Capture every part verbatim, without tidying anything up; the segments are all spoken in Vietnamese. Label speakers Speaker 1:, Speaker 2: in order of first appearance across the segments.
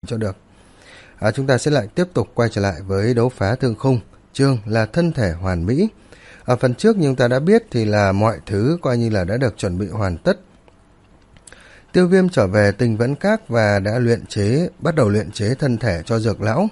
Speaker 1: cho được. À, chúng ta sẽ lại tiếp tục quay trở lại với đấu phá thương khung, chương là thân thể hoàn mỹ. Ở phần trước như chúng ta đã biết thì là mọi thứ coi như là đã được chuẩn bị hoàn tất. Tiêu Viêm trở về Tinh Vẫn Các và đã luyện chế, bắt đầu luyện chế thân thể cho Dược Lão.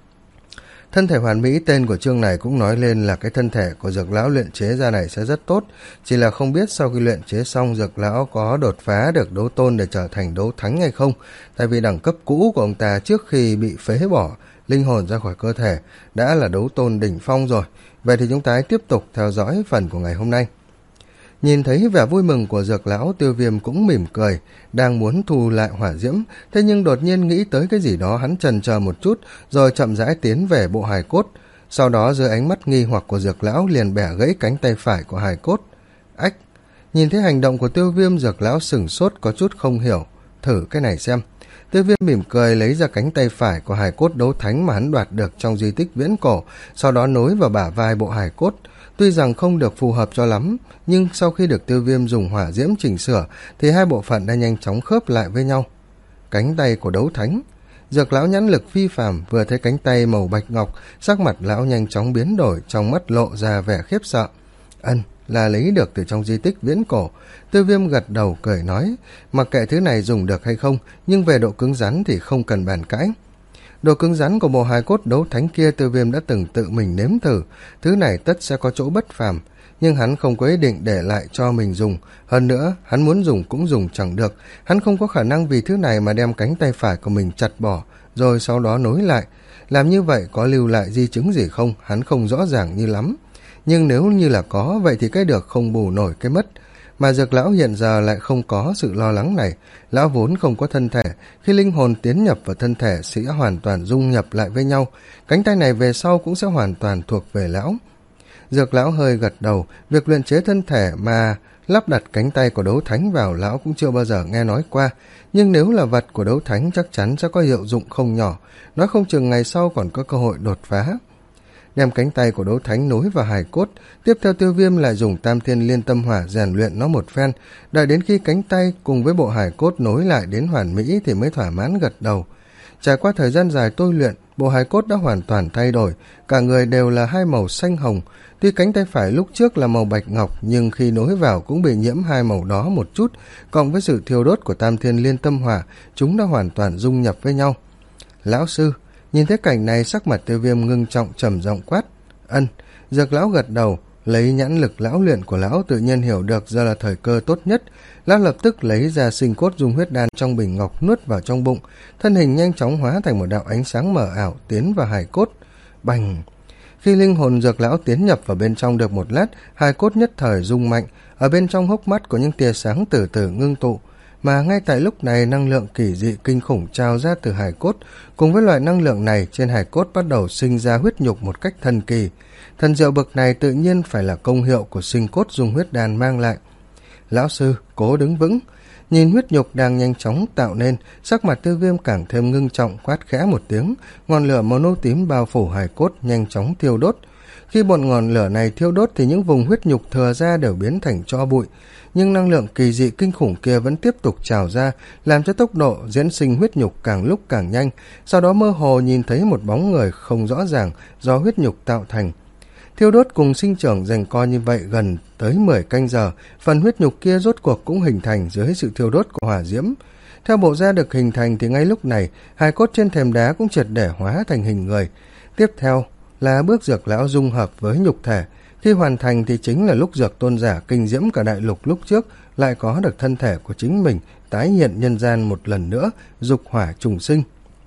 Speaker 1: Thân thể hoàn mỹ, tên của chương này cũng nói lên là cái thân thể của Dược Lão luyện chế ra này sẽ rất tốt, chỉ là không biết sau khi luyện chế xong Dược Lão có đột phá được đấu tôn để trở thành đấu thánh hay không, tại vì đẳng cấp cũ của ông ta trước khi bị phế bỏ linh hồn ra khỏi cơ thể đã là đấu tôn đỉnh phong rồi. Vậy thì chúng ta hãy tiếp tục theo dõi phần của ngày hôm nay. Nhìn thấy vẻ vui mừng của Dược Lão, Tiêu Viêm cũng mỉm cười, đang muốn thu lại hỏa diễm, thế nhưng đột nhiên nghĩ tới cái gì đó, hắn chần chờ một chút, rồi chậm rãi tiến về bộ hài cốt. Sau đó dưới ánh mắt nghi hoặc của Dược Lão liền bẻ gãy cánh tay phải của hài cốt. Ách! Nhìn thấy hành động của Tiêu Viêm, Dược Lão sửng sốt có chút không hiểu. Thử cái này xem. Tiêu Viêm mỉm cười lấy ra cánh tay phải của hài cốt đấu thánh mà hắn đoạt được trong di tích viễn cổ, sau đó nối vào bả vai bộ hài cốt. Tuy rằng không được phù hợp cho lắm, nhưng sau khi được Tiêu Viêm dùng hỏa diễm chỉnh sửa thì hai bộ phận đã nhanh chóng khớp lại với nhau. Cánh tay của đấu thánh. Dược Lão nhãn lực phi phàm, vừa thấy cánh tay màu bạch ngọc, sắc mặt lão nhanh chóng biến đổi, trong mắt lộ ra vẻ khiếp sợ. Ân, là lấy được từ trong di tích viễn cổ. Tiêu Viêm gật đầu cười nói, mặc kệ thứ này dùng được hay không, nhưng về độ cứng rắn thì không cần bàn cãi. Độ cứng rắn của bộ hài cốt đấu thánh kia Tiêu Viêm đã từng tự mình nếm thử, thứ này tất sẽ có chỗ bất phàm, nhưng hắn không có ý định để lại cho mình dùng. Hơn nữa, hắn muốn dùng cũng dùng chẳng được, hắn không có khả năng vì thứ này mà đem cánh tay phải của mình chặt bỏ, rồi sau đó nối lại. Làm như vậy có lưu lại di chứng gì không, hắn không rõ ràng như lắm. Nhưng nếu như là có, vậy thì cái được không bù nổi cái mất. Mà Dược Lão hiện giờ lại không có sự lo lắng này. Lão vốn không có thân thể, khi linh hồn tiến nhập vào thân thể sẽ hoàn toàn dung nhập lại với nhau, cánh tay này về sau cũng sẽ hoàn toàn thuộc về lão. Dược Lão hơi gật đầu, việc luyện chế thân thể mà lắp đặt cánh tay của đấu thánh vào lão cũng chưa bao giờ nghe nói qua, nhưng nếu là vật của đấu thánh chắc chắn sẽ có hiệu dụng không nhỏ, nói không chừng ngày sau còn có cơ hội đột phá. Đem cánh tay của đấu thánh nối vào hài cốt, tiếp theo Tiêu Viêm lại dùng Tam Thiên Liên Tâm Hỏa rèn luyện nó một phen, đợi đến khi cánh tay cùng với bộ hài cốt nối lại đến hoàn mỹ thì mới thỏa mãn gật đầu. Trải qua thời gian dài tôi luyện, bộ hài cốt đã hoàn toàn thay đổi, cả người đều là hai màu xanh hồng. Tuy cánh tay phải lúc trước là màu bạch ngọc, nhưng khi nối vào cũng bị nhiễm hai màu đó một chút, cộng với sự thiêu đốt của Tam Thiên Liên Tâm Hỏa, chúng đã hoàn toàn dung nhập với nhau. Lão sư, nhìn thấy cảnh này, sắc mặt Tiêu Viêm ngưng trọng trầm giọng quát. Ân. Dược Lão gật đầu, lấy nhãn lực lão luyện của lão tự nhiên hiểu được giờ là thời cơ tốt nhất. Lão lập tức lấy ra sinh cốt dung huyết đan trong bình ngọc nuốt vào trong bụng, thân hình nhanh chóng hóa thành một đạo ánh sáng mờ ảo tiến vào hài cốt. Bành! Khi linh hồn Dược Lão tiến nhập vào bên trong được một lát, hài cốt nhất thời rung mạnh, ở bên trong hốc mắt có những tia sáng từ từ ngưng tụ. Mà ngay tại lúc này, năng lượng kỳ dị kinh khủng trào ra từ hài cốt, cùng với loại năng lượng này trên hài cốt bắt đầu sinh ra huyết nhục một cách thần kỳ. Thần diệu bậc này tự nhiên phải là công hiệu của sinh cốt dung huyết đan mang lại. Lão sư, cố đứng vững. Nhìn huyết nhục đang nhanh chóng tạo nên, sắc mặt Tiêu Viêm càng thêm ngưng trọng, quát khẽ một tiếng, ngọn lửa màu nâu tím bao phủ hài cốt nhanh chóng thiêu đốt. Khi một ngọn lửa này thiêu đốt thì những vùng huyết nhục thừa ra đều biến thành tro bụi, nhưng năng lượng kỳ dị kinh khủng kia vẫn tiếp tục trào ra, làm cho tốc độ diễn sinh huyết nhục càng lúc càng nhanh. Sau đó mơ hồ nhìn thấy một bóng người không rõ ràng do huyết nhục tạo thành. Thiêu đốt cùng sinh trưởng giằng co như vậy gần tới mười canh giờ, phần huyết nhục kia rốt cuộc cũng hình thành dưới sự thiêu đốt của hỏa diễm. Theo bộ da được hình thành thì ngay lúc này, hài cốt trên thềm đá cũng triệt để hóa thành hình người. Tiếp theo là bước Dược Lão dung hợp với nhục thể. Khi hoàn thành thì chính là lúc Dược Tôn giả kinh diễm cả đại lục lúc trước lại có được thân thể của chính mình tái hiện nhân gian một lần nữa, dục hỏa trùng sinh.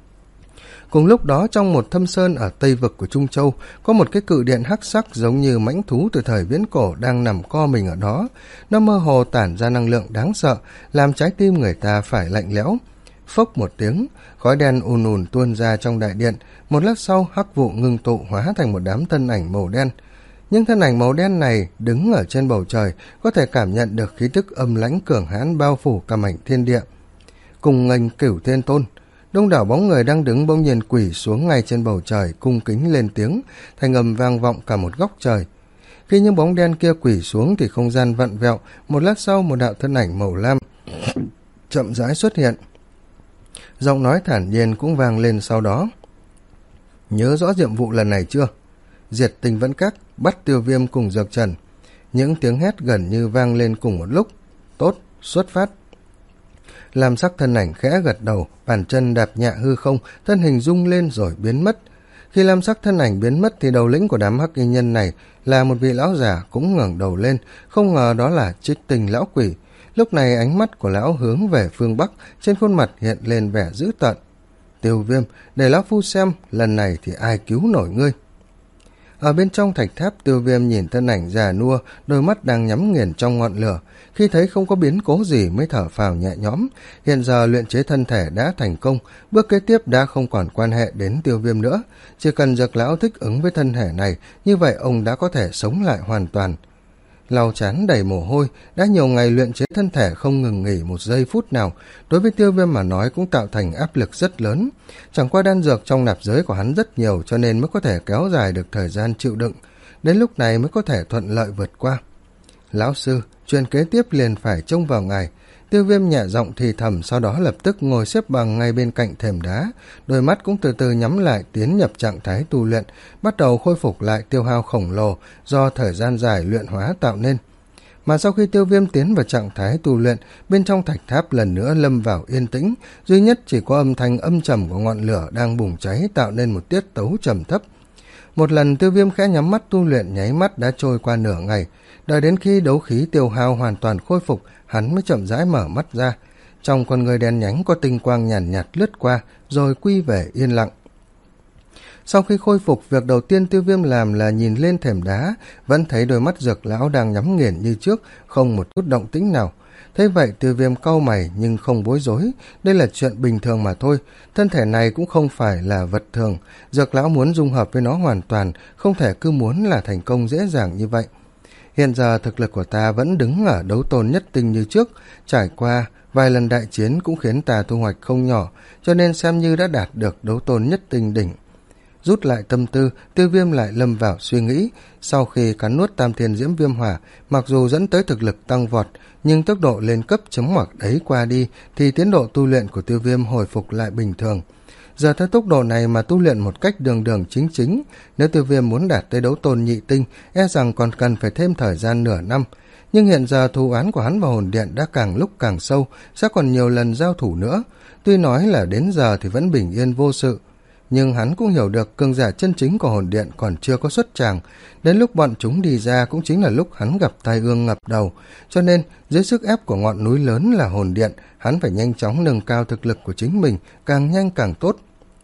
Speaker 1: Cùng lúc đó, trong một thâm sơn ở tây vực của Trung Châu, có một cái cự điện hắc sắc giống như mãnh thú từ thời viễn cổ đang nằm co mình ở đó. Nó mơ hồ tản ra năng lượng đáng sợ, làm trái tim người ta phải lạnh lẽo. Phốc một tiếng, khói đen ùn ùn tuôn ra trong đại điện. Một lát sau, hắc vụ ngưng tụ hóa thành một đám thân ảnh màu đen. Nhưng thân ảnh màu đen này đứng ở trên bầu trời, có thể cảm nhận được khí tức âm lãnh cường hãn bao phủ cả mảnh thiên địa. Cùng nghênh Cửu Thiên Tôn, đông đảo bóng người đang đứng bỗng nhiên quỳ xuống ngay trên bầu trời, cung kính lên tiếng, thanh âm vang vọng cả một góc trời. Khi những bóng đen kia quỳ xuống thì không gian vặn vẹo, một lát sau một đạo thân ảnh màu lam chậm rãi xuất hiện. Giọng nói thản nhiên cũng vang lên sau đó. Nhớ rõ nhiệm vụ lần này chưa? Diệt Tinh Vẫn Các, bắt Tiêu Viêm cùng Dược Trần. Những tiếng hét gần như vang lên cùng một lúc. Tốt, xuất phát. Lam sắc thân ảnh khẽ gật đầu, bàn chân đạp nhẹ hư không, thân hình rung lên rồi biến mất. Khi lam sắc thân ảnh biến mất thì đầu lĩnh của đám hắc y nhân này là một vị lão già cũng ngẩng đầu lên, không ngờ đó là Trích Tinh lão quỷ. Lúc này ánh mắt của lão hướng về phương Bắc, trên khuôn mặt hiện lên vẻ dữ tợn. Tiêu Viêm, để lão phu xem, lần này thì ai cứu nổi ngươi. Ở bên trong thạch tháp, Tiêu Viêm nhìn thân ảnh già nua, đôi mắt đang nhắm nghiền trong ngọn lửa. Khi thấy không có biến cố gì mới thở phào nhẹ nhõm. Hiện giờ luyện chế thân thể đã thành công, bước kế tiếp đã không còn quan hệ đến Tiêu Viêm nữa. Chỉ cần Dược lão thích ứng với thân thể này, như vậy ông đã có thể sống lại hoàn toàn. Lau chán đầy mồ hôi, đã nhiều ngày luyện chế thân thể không ngừng nghỉ một giây phút nào, đối với Tiêu Viêm mà nói cũng tạo thành áp lực rất lớn. Chẳng qua đan dược trong nạp giới của hắn rất nhiều cho nên mới có thể kéo dài được thời gian chịu đựng, đến lúc này mới có thể thuận lợi vượt qua. Lão sư, chuyện kế tiếp liền phải trông vào ngài. Tiêu Viêm nhẹ giọng thì thầm, sau đó lập tức ngồi xếp bằng ngay bên cạnh thềm đá, đôi mắt cũng từ từ nhắm lại, tiến nhập trạng thái tu luyện, bắt đầu khôi phục lại tiêu hao khổng lồ do thời gian dài luyện hóa tạo nên. Mà sau khi Tiêu Viêm tiến vào trạng thái tu luyện, bên trong thạch tháp lần nữa lâm vào yên tĩnh, duy nhất chỉ có âm thanh âm trầm của ngọn lửa đang bùng cháy tạo nên một tiết tấu trầm thấp. Một lần Tiêu Viêm khẽ nhắm mắt tu luyện, nháy mắt đã trôi qua nửa ngày, đợi đến khi đấu khí tiêu hao hoàn toàn khôi phục, hắn mới chậm rãi mở mắt ra. Trong con người đen nhánh có tinh quang nhàn nhạt, nhạt lướt qua, rồi quy về yên lặng. Sau khi khôi phục, việc đầu tiên Tiêu Viêm làm là nhìn lên thềm đá, vẫn thấy đôi mắt Dược lão đang nhắm nghiền như trước, không một chút động tĩnh nào. Thế vậy Tiêu Viêm cau mày nhưng không bối rối, đây là chuyện bình thường mà thôi, thân thể này cũng không phải là vật thường, Dược lão muốn dung hợp với nó hoàn toàn, không thể cứ muốn là thành công dễ dàng như vậy. Hiện giờ thực lực của ta vẫn đứng ở đấu tôn nhất tinh như trước, trải qua vài lần đại chiến cũng khiến ta thu hoạch không nhỏ, cho nên xem như đã đạt được đấu tôn nhất tinh đỉnh. Rút lại tâm tư, Tiêu Viêm lại lâm vào suy nghĩ. Sau khi cắn nuốt Tam Thiên Diễm Viêm Hỏa, mặc dù dẫn tới thực lực tăng vọt, nhưng tốc độ lên cấp chấm ngoặc đấy qua đi, thì tiến độ tu luyện của Tiêu Viêm hồi phục lại bình thường. Giờ theo tốc độ này mà tu luyện một cách đường đường chính chính, nếu Tiêu Viêm muốn đạt tới đấu tôn nhị tinh, e rằng còn cần phải thêm thời gian nửa năm. Nhưng hiện giờ thù oán của hắn và hồn điện đã càng lúc càng sâu, sẽ còn nhiều lần giao thủ nữa. Tuy nói là đến giờ thì vẫn bình yên vô sự, nhưng hắn cũng hiểu được cường giả chân chính của hồn điện còn chưa có xuất tràng, đến lúc bọn chúng đi ra cũng chính là lúc hắn gặp tai ương ngập đầu, cho nên dưới sức ép của ngọn núi lớn là hồn điện, hắn phải nhanh chóng nâng cao thực lực của chính mình, càng nhanh càng tốt.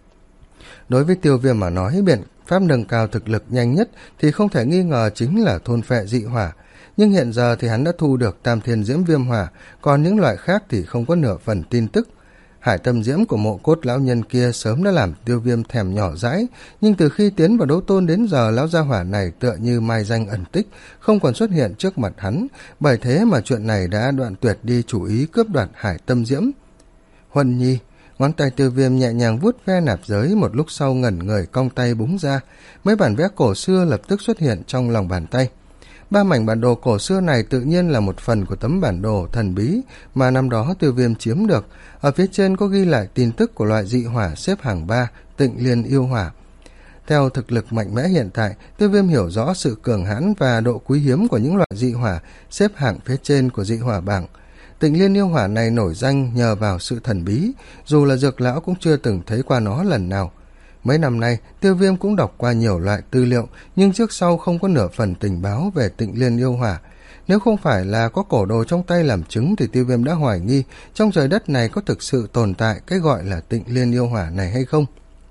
Speaker 1: Đối với Tiêu Viêm mà nói, biện pháp nâng cao thực lực nhanh nhất thì không thể nghi ngờ chính là thôn phệ dị hỏa, nhưng hiện giờ thì hắn đã thu được Tam Thiên Diễm Viêm Hỏa, còn những loại khác thì không có nửa phần tin tức. Hải tâm diễm của mộ cốt lão nhân kia sớm đã làm Tiêu Viêm thèm nhỏ dãi, nhưng từ khi tiến vào đấu tôn đến giờ, lão gia hỏa này tựa như mai danh ẩn tích, không còn xuất hiện trước mặt hắn, bởi thế mà chuyện này đã đoạn tuyệt đi chủ ý cướp đoạt hải tâm diễm. Huân Nhi, ngón tay Tiêu Viêm nhẹ nhàng vuốt ve nạp giới, một lúc sau ngẩn người cong tay búng ra, mấy bản vẽ cổ xưa lập tức xuất hiện trong lòng bàn tay. Ba mảnh bản đồ cổ xưa này tự nhiên là một phần của tấm bản đồ thần bí mà năm đó Tiêu Viêm chiếm được. Ở phía trên có ghi lại tin tức của loại dị hỏa xếp hàng ba, Tịnh Liên yêu hỏa. Theo thực lực mạnh mẽ hiện tại, Tiêu Viêm hiểu rõ sự cường hãn và độ quý hiếm của những loại dị hỏa xếp hạng phía trên của dị hỏa bảng. Tịnh Liên yêu hỏa này nổi danh nhờ vào sự thần bí, dù là Dược lão cũng chưa từng thấy qua nó lần nào. Mấy năm nay, Tiêu Viêm cũng đọc qua nhiều loại tư liệu, nhưng trước sau không có nửa phần tình báo về Tịnh Liên yêu hỏa. Nếu không phải là có cổ đồ trong tay làm chứng thì Tiêu Viêm đã hoài nghi trong trời đất này có thực sự tồn tại cái gọi là Tịnh Liên yêu hỏa này hay không.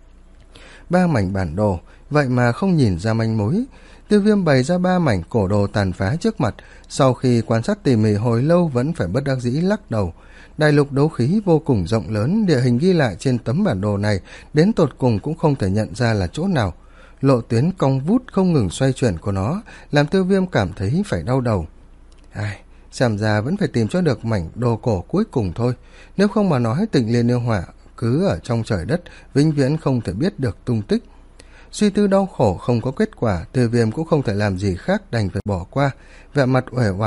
Speaker 1: Ba mảnh bản đồ, vậy mà không nhìn ra manh mối. Tiêu Viêm bày ra ba mảnh cổ đồ tàn phá trước mặt, sau khi quan sát tỉ mỉ hồi lâu vẫn phải bất đắc dĩ lắc đầu. Đại lục đấu khí vô cùng rộng lớn, địa hình ghi lại trên tấm bản đồ này đến tột cùng cũng không thể nhận ra là chỗ nào. Lộ tuyến cong vút không ngừng xoay chuyển của nó làm Tiêu Viêm cảm thấy phải đau đầu. Ai, xem ra vẫn phải tìm cho được mảnh đồ cổ cuối cùng thôi, nếu không mà nói Tịnh Liên yêu hỏa cứ ở trong trời đất vĩnh viễn không thể biết được tung tích. Suy tư đau khổ không có kết quả, Tiêu Viêm cũng không thể làm gì khác đành phải bỏ qua, vẻ mặt uể oải,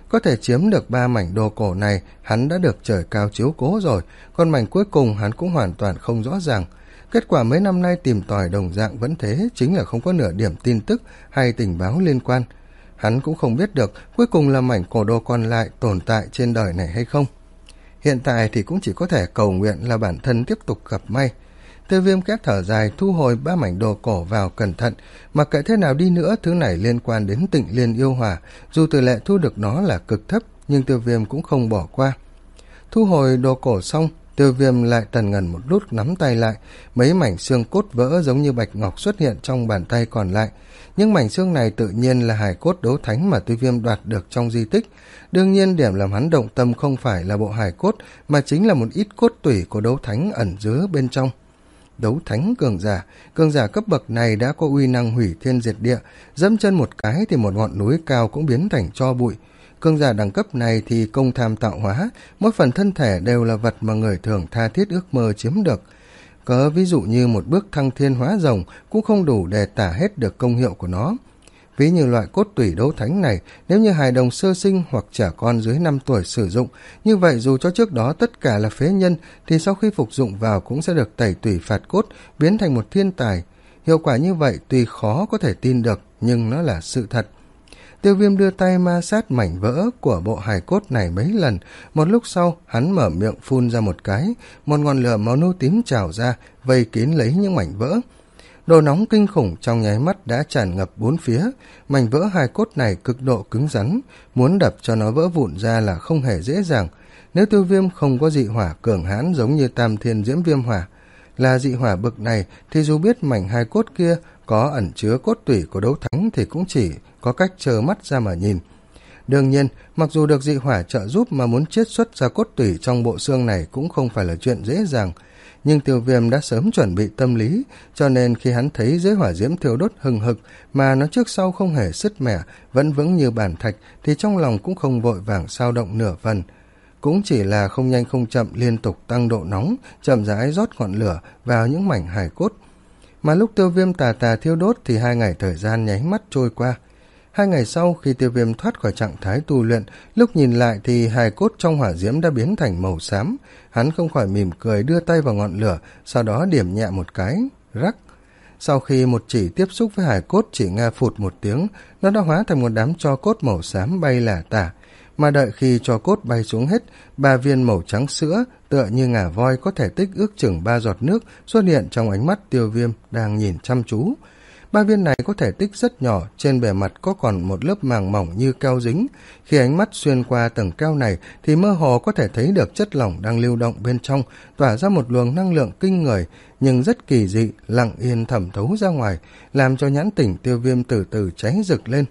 Speaker 1: Có thể chiếm được ba mảnh đồ cổ này, hắn đã được trời cao chiếu cố rồi, còn mảnh cuối cùng hắn cũng hoàn toàn không rõ ràng. Kết quả mấy năm nay tìm tòi đồng dạng vẫn thế, chính là không có nửa điểm tin tức hay tình báo liên quan. Hắn cũng không biết được cuối cùng là mảnh cổ đồ còn lại tồn tại trên đời này hay không. Hiện tại thì cũng chỉ có thể cầu nguyện là bản thân tiếp tục gặp may. Tiêu Viêm khẽ thở dài, thu hồi ba mảnh đồ cổ vào cẩn thận. Mặc kệ thế nào đi nữa, thứ này liên quan đến Tịnh Liên yêu hỏa, dù tỷ lệ thu được nó là cực thấp, nhưng Tiêu Viêm cũng không bỏ qua. Thu hồi đồ cổ xong, Tiêu Viêm lại tần ngần một lúc nắm tay lại, mấy mảnh xương cốt vỡ giống như bạch ngọc xuất hiện trong bàn tay còn lại. Những mảnh xương này tự nhiên là hài cốt đấu thánh mà Tiêu Viêm đoạt được trong di tích. Đương nhiên điểm làm hắn động tâm không phải là bộ hài cốt, mà chính là một ít cốt tủy của đấu thánh ẩn chứa bên trong. Đấu thánh cường giả, cường giả cấp bậc này đã có uy năng hủy thiên diệt địa, dẫm chân một cái thì một ngọn núi cao cũng biến thành tro bụi. Cường giả đẳng cấp này thì công tham tạo hóa, mỗi phần thân thể đều là vật mà người thường tha thiết ước mơ chiếm được. Cớ ví dụ như một bước thăng thiên hóa rồng cũng không đủ để tả hết được công hiệu của nó. Ví như loại cốt tủy đấu thánh này, nếu như hài đồng sơ sinh hoặc trẻ con dưới năm tuổi sử dụng, như vậy dù cho trước đó tất cả là phế nhân, thì sau khi phục dụng vào cũng sẽ được tẩy tủy phạt cốt, biến thành một thiên tài. Hiệu quả như vậy tuy khó có thể tin được, nhưng nó là sự thật. Tiêu Viêm đưa tay ma sát mảnh vỡ của bộ hài cốt này mấy lần, một lúc sau hắn mở miệng phun ra một cái, một ngọn lửa màu nâu tím trào ra, vây kín lấy những mảnh vỡ. Độ nóng kinh khủng trong nháy mắt đã tràn ngập bốn phía, mảnh vỡ hài cốt này cực độ cứng rắn, muốn đập cho nó vỡ vụn ra là không hề dễ dàng. Nếu Tiêu Viêm không có dị hỏa cường hãn giống như Tam Thiên Diễm Viêm Hỏa, là dị hỏa bậc này, thì dù biết mảnh hài cốt kia có ẩn chứa cốt tủy của đấu thánh thì cũng chỉ có cách trơ mắt ra mà nhìn. Đương nhiên, mặc dù được dị hỏa trợ giúp mà muốn chiết xuất ra cốt tủy trong bộ xương này cũng không phải là chuyện dễ dàng. Nhưng Tiêu Viêm đã sớm chuẩn bị tâm lý, cho nên khi hắn thấy dưới hỏa diễm thiêu đốt hừng hực mà nó trước sau không hề sứt mẻ, vẫn vững như bản thạch, thì trong lòng cũng không vội vàng xao động nửa phần. Cũng chỉ là không nhanh không chậm liên tục tăng độ nóng, chậm rãi rót ngọn lửa vào những mảnh hài cốt. Mà lúc Tiêu Viêm tà tà thiêu đốt thì hai ngày thời gian nháy mắt trôi qua. Hai ngày sau, khi Tiêu Viêm thoát khỏi trạng thái tu luyện, lúc nhìn lại thì hài cốt trong hỏa diễm đã biến thành màu xám. Hắn không khỏi mỉm cười đưa tay vào ngọn lửa, sau đó điểm nhẹ một cái, rắc. Sau khi một chỉ tiếp xúc với hài cốt chỉ nghe phụt một tiếng, nó đã hóa thành một đám tro cốt màu xám bay lả tả. Mà đợi khi tro cốt bay xuống hết, ba viên màu trắng sữa tựa như ngà voi có thể tích ước chừng ba giọt nước xuất hiện trong ánh mắt Tiêu Viêm đang nhìn chăm chú. Ba viên này có thể tích rất nhỏ, trên bề mặt có còn một lớp màng mỏng như keo dính. Khi ánh mắt xuyên qua tầng keo này thì mơ hồ có thể thấy được chất lỏng đang lưu động bên trong, tỏa ra một luồng năng lượng kinh người, nhưng rất kỳ dị, lặng yên thẩm thấu ra ngoài, làm cho nhãn tỉnh Tiêu Viêm từ từ cháy rực lên.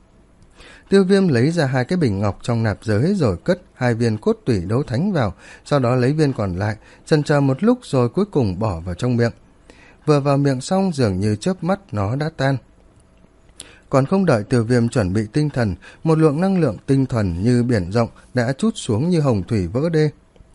Speaker 1: Tiêu Viêm lấy ra hai cái bình ngọc trong nạp giới rồi cất hai viên cốt tủy đấu thánh vào, sau đó lấy viên còn lại, chần chờ một lúc rồi cuối cùng bỏ vào trong miệng. Vừa vào miệng xong dường như chớp mắt nó đã tan. Còn không đợi Tiêu Viêm chuẩn bị tinh thần, một lượng năng lượng tinh thuần như biển rộng đã trút xuống như hồng thủy vỡ đê.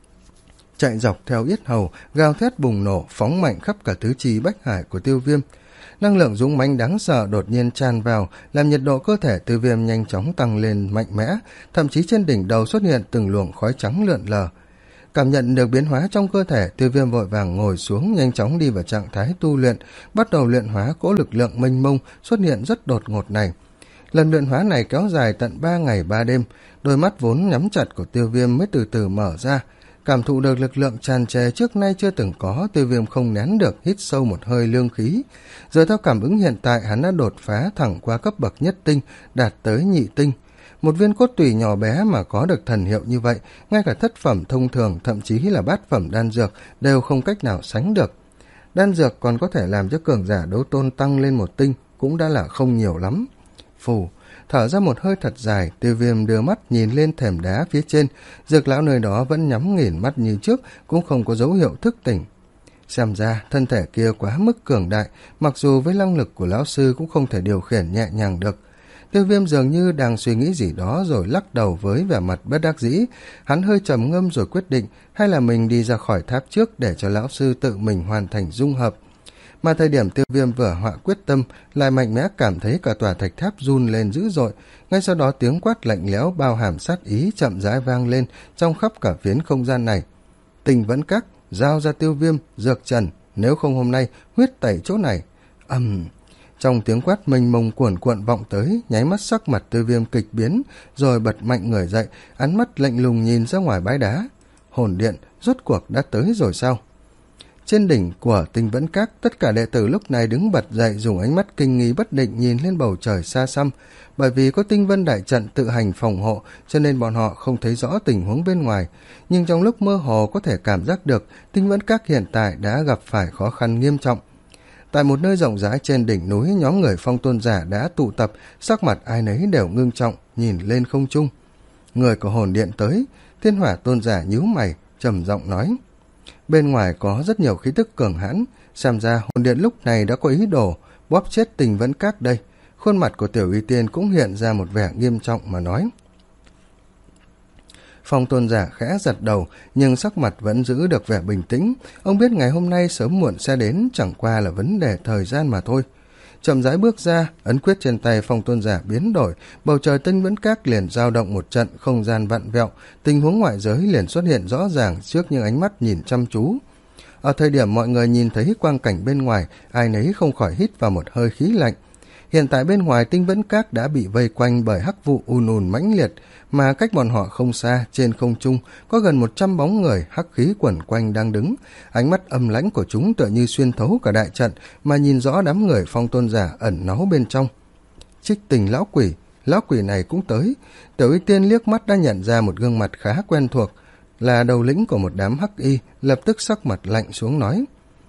Speaker 1: Chạy dọc theo yết hầu, gào thét bùng nổ, phóng mạnh khắp cả tứ chi bách hải của Tiêu Viêm. Năng lượng dũng mãnh đáng sợ đột nhiên tràn vào, làm nhiệt độ cơ thể Tiêu Viêm nhanh chóng tăng lên mạnh mẽ, thậm chí trên đỉnh đầu xuất hiện từng luồng khói trắng lượn lờ. Cảm nhận được biến hóa trong cơ thể, Tiêu Viêm vội vàng ngồi xuống, nhanh chóng đi vào trạng thái tu luyện, bắt đầu luyện hóa cỗ lực lượng mênh mông xuất hiện rất đột ngột này. Lần luyện hóa này kéo dài tận ba ngày ba đêm, đôi mắt vốn nhắm chặt của Tiêu Viêm mới từ từ mở ra. Cảm thụ được lực lượng tràn trề trước nay chưa từng có, Tiêu Viêm không nén được hít sâu một hơi lương khí. Giờ theo cảm ứng hiện tại, hắn đã đột phá thẳng qua cấp bậc nhất tinh, đạt tới nhị tinh. Một viên cốt tủy nhỏ bé mà có được thần hiệu như vậy, ngay cả thất phẩm thông thường, thậm chí là bát phẩm đan dược đều không cách nào sánh được. Đan dược còn có thể làm cho cường giả đấu tôn tăng lên một tinh, cũng đã là không nhiều lắm. Phù, thở ra một hơi thật dài, Tiêu Viêm đưa mắt nhìn lên thềm đá phía trên, dược lão nơi đó vẫn nhắm nghiền mắt như trước, cũng không có dấu hiệu thức tỉnh. Xem ra thân thể kia quá mức cường đại, mặc dù với năng lực của lão sư cũng không thể điều khiển nhẹ nhàng được. Tiêu Viêm dường như đang suy nghĩ gì đó rồi lắc đầu với vẻ mặt bất đắc dĩ. Hắn hơi trầm ngâm rồi quyết định hay là mình đi ra khỏi tháp trước để cho lão sư tự mình hoàn thành dung hợp. mà thời điểm Tiêu Viêm vừa hạ quyết tâm lại mạnh mẽ cảm thấy cả tòa thạch tháp run lên dữ dội. Ngay sau đó tiếng quát lạnh lẽo bao hàm sát ý chậm rãi vang lên trong khắp cả phiến không gian này. Tình Vẫn Các, giao ra Tiêu Viêm, Dược Trần, nếu không hôm nay huyết tẩy chỗ này. Ầm um. Trong tiếng quát mênh mông cuồn cuộn vọng tới, nháy mắt sắc mặt Tiêu Viêm kịch biến, rồi bật mạnh người dậy, ánh mắt lạnh lùng nhìn ra ngoài bãi đá. Hồn điện rốt cuộc đã tới rồi sao? Trên đỉnh của Tinh Vẫn Các, tất cả đệ tử lúc này đứng bật dậy, dùng ánh mắt kinh nghi bất định nhìn lên bầu trời xa xăm. Bởi vì có Tinh Vân đại trận tự hành phòng hộ, cho nên bọn họ không thấy rõ tình huống bên ngoài. Nhưng trong lúc mơ hồ có thể cảm giác được Tinh Vẫn Các hiện tại đã gặp phải khó khăn nghiêm trọng. Tại một nơi rộng rãi trên đỉnh núi, nhóm người Phong Tôn giả đã tụ tập, sắc mặt ai nấy đều ngưng trọng, nhìn lên không trung. Người của hồn điện tới, Thiên Hỏa Tôn giả nhíu mày, trầm giọng nói. Bên ngoài có rất nhiều khí tức cường hãn, xem ra hồn điện lúc này đã có ý đồ bóp chết Tinh Vẫn Các đây. Khuôn mặt của Tiểu Y Tiên cũng hiện ra một vẻ nghiêm trọng mà nói. Phong Tôn giả khẽ giật đầu, nhưng sắc mặt vẫn giữ được vẻ bình tĩnh. Ông biết ngày hôm nay sớm muộn sẽ đến, chẳng qua là vấn đề thời gian mà thôi. Chậm rãi bước ra, ấn quyết trên tay Phong Tôn giả biến đổi, bầu trời Tinh Vẫn Các liền dao động một trận, không gian vặn vẹo, tình huống ngoại giới liền xuất hiện rõ ràng trước những ánh mắt nhìn chăm chú. Ở thời điểm mọi người nhìn thấy quang cảnh bên ngoài, ai nấy không khỏi hít vào một hơi khí lạnh. Hiện tại bên ngoài Tinh Vẫn Các đã bị vây quanh bởi hắc vụ ùn ùn mãnh liệt, mà cách bọn họ không xa, trên không trung có gần một trăm bóng người hắc khí quẩn quanh đang đứng. Ánh mắt âm lãnh của chúng tựa như xuyên thấu cả đại trận, mà nhìn rõ đám người Phong Tôn giả ẩn náu bên trong. Trích Tình lão quỷ, lão quỷ này cũng tới. Tiểu Y Tiên liếc mắt đã nhận ra một gương mặt khá quen thuộc, là đầu lĩnh của một đám hắc y, lập tức sắc mặt lạnh xuống nói.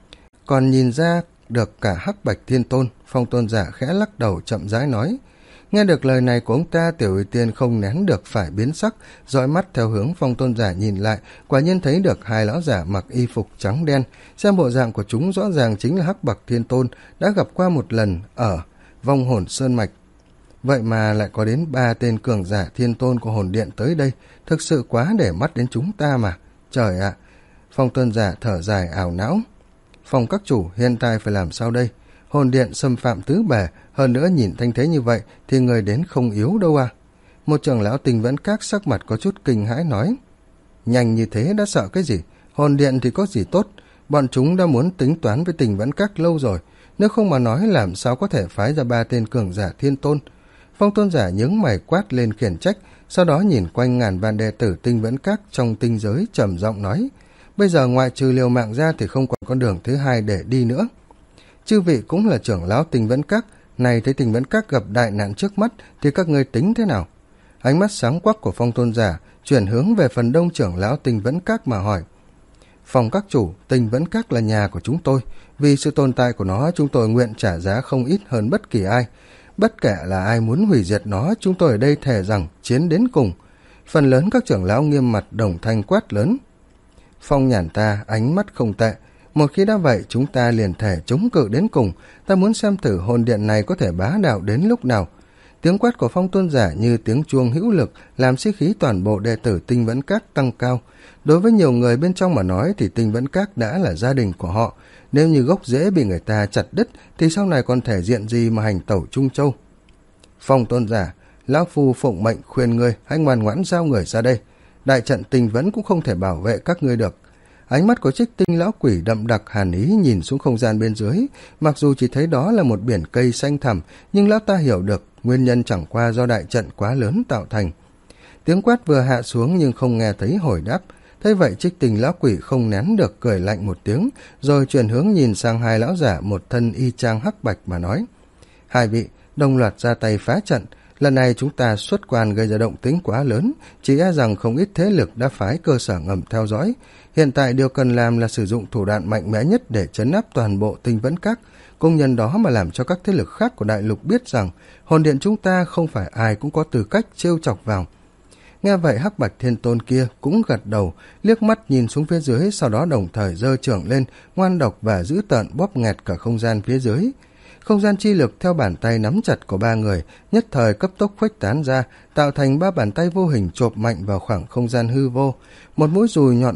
Speaker 1: Còn nhìn ra được cả Hắc Bạch Thiên Tôn, Phong Tôn giả khẽ lắc đầu chậm rãi nói. Nghe được lời này của ông ta, Tiểu Y Tiên không nén được phải biến sắc, dõi mắt theo hướng Phong Tôn giả nhìn lại, quả nhiên thấy được hai lão giả mặc y phục trắng đen, xem bộ dạng của chúng rõ ràng chính là Hắc Bạch Thiên Tôn đã gặp qua một lần ở Vong Hồn Sơn Mạch. Vậy mà lại có đến ba tên cường giả thiên tôn của hồn điện tới đây, thực sự quá để mắt đến chúng ta mà. Trời ạ! Phong Tôn giả thở dài ảo não. Phong các chủ, hiện tại phải làm sao đây? Hồn điện xâm phạm tứ bề, hơn nữa nhìn thanh thế như vậy thì người đến không yếu đâu à. Một trưởng lão Tinh Vẫn Các sắc mặt có chút kinh hãi nói. Nhanh như thế đã sợ cái gì? Hồn điện thì có gì tốt? Bọn chúng đã muốn tính toán với Tinh Vẫn Các lâu rồi, nếu không mà nói làm sao có thể phái ra ba tên cường giả thiên tôn. Phong Tôn giả nhướng mày quát lên khiển trách, sau đó nhìn quanh ngàn vạn đệ tử Tinh Vẫn Các trong tinh giới trầm giọng nói. Bây giờ ngoại trừ liều mạng ra thì không còn con đường thứ hai để đi nữa. Chư vị cũng là trưởng lão Tinh Vẫn Các, này thấy Tinh Vẫn Các gặp đại nạn trước mắt thì các ngươi tính thế nào? Ánh mắt sáng quắc của Phong Tôn giả chuyển hướng về phần đông trưởng lão Tinh Vẫn Các mà hỏi. Phong các chủ, Tinh Vẫn Các là nhà của chúng tôi, vì sự tồn tại của nó chúng tôi nguyện trả giá không ít hơn bất kỳ ai. Bất kể là ai muốn hủy diệt nó, chúng tôi ở đây thề rằng chiến đến cùng. Phần lớn các trưởng lão nghiêm mặt đồng thanh quát lớn. Phong Nhàn ta ánh mắt không tệ, một khi đã vậy chúng ta liền thể chống cự đến cùng, ta muốn xem thử hồn điện này có thể bá đạo đến lúc nào. Tiếng quát của Phong Tôn giả như tiếng chuông hữu lực, làm sĩ khí toàn bộ đệ tử Tinh Vẫn Các tăng cao. Đối với nhiều người bên trong mà nói thì Tinh Vẫn Các đã là gia đình của họ, nếu như gốc rễ bị người ta chặt đứt thì sau này còn thể diện gì mà hành tẩu Trung Châu. Phong Tôn giả, lão phu phụng mệnh khuyên ngươi hãy ngoan ngoãn giao người ra đây, đại trận Tinh Vẫn cũng không thể bảo vệ các ngươi được. Ánh mắt của Trích Tinh lão quỷ đậm đặc hàn ý nhìn xuống không gian bên dưới, mặc dù chỉ thấy đó là một biển cây xanh thẳm, nhưng lão ta hiểu được nguyên nhân chẳng qua do đại trận quá lớn tạo thành. Tiếng quát vừa hạ xuống nhưng không nghe thấy hồi đáp. Thế vậy Trích Tinh lão quỷ không nén được cười lạnh một tiếng, rồi chuyển hướng nhìn sang hai lão giả một thân y chang hắc bạch mà nói. Hai vị, đồng loạt ra tay phá trận. Lần này chúng ta xuất quan gây ra động tĩnh quá lớn, chỉ e rằng không ít thế lực đã phái cơ sở ngầm theo dõi. Hiện tại điều cần làm là sử dụng thủ đoạn mạnh mẽ nhất để trấn áp toàn bộ Tinh Vẫn Các, cùng nhân đó mà làm cho các thế lực khác của đại lục biết rằng hồn điện chúng ta không phải ai cũng có tư cách trêu chọc vào. Nghe vậy Hắc Bạch Thiên Tôn kia cũng gật đầu, liếc mắt nhìn xuống phía dưới, sau đó đồng thời giơ chưởng lên, ngoan độc và dữ tợn bóp nghẹt cả không gian phía dưới. Không gian chi lực theo bàn tay nắm chặt của ba người nhất thời cấp tốc khuếch tán ra, tạo thành ba bàn tay vô hình chộp mạnh vào khoảng không gian hư vô. Một mũi dùi nhọn hoắt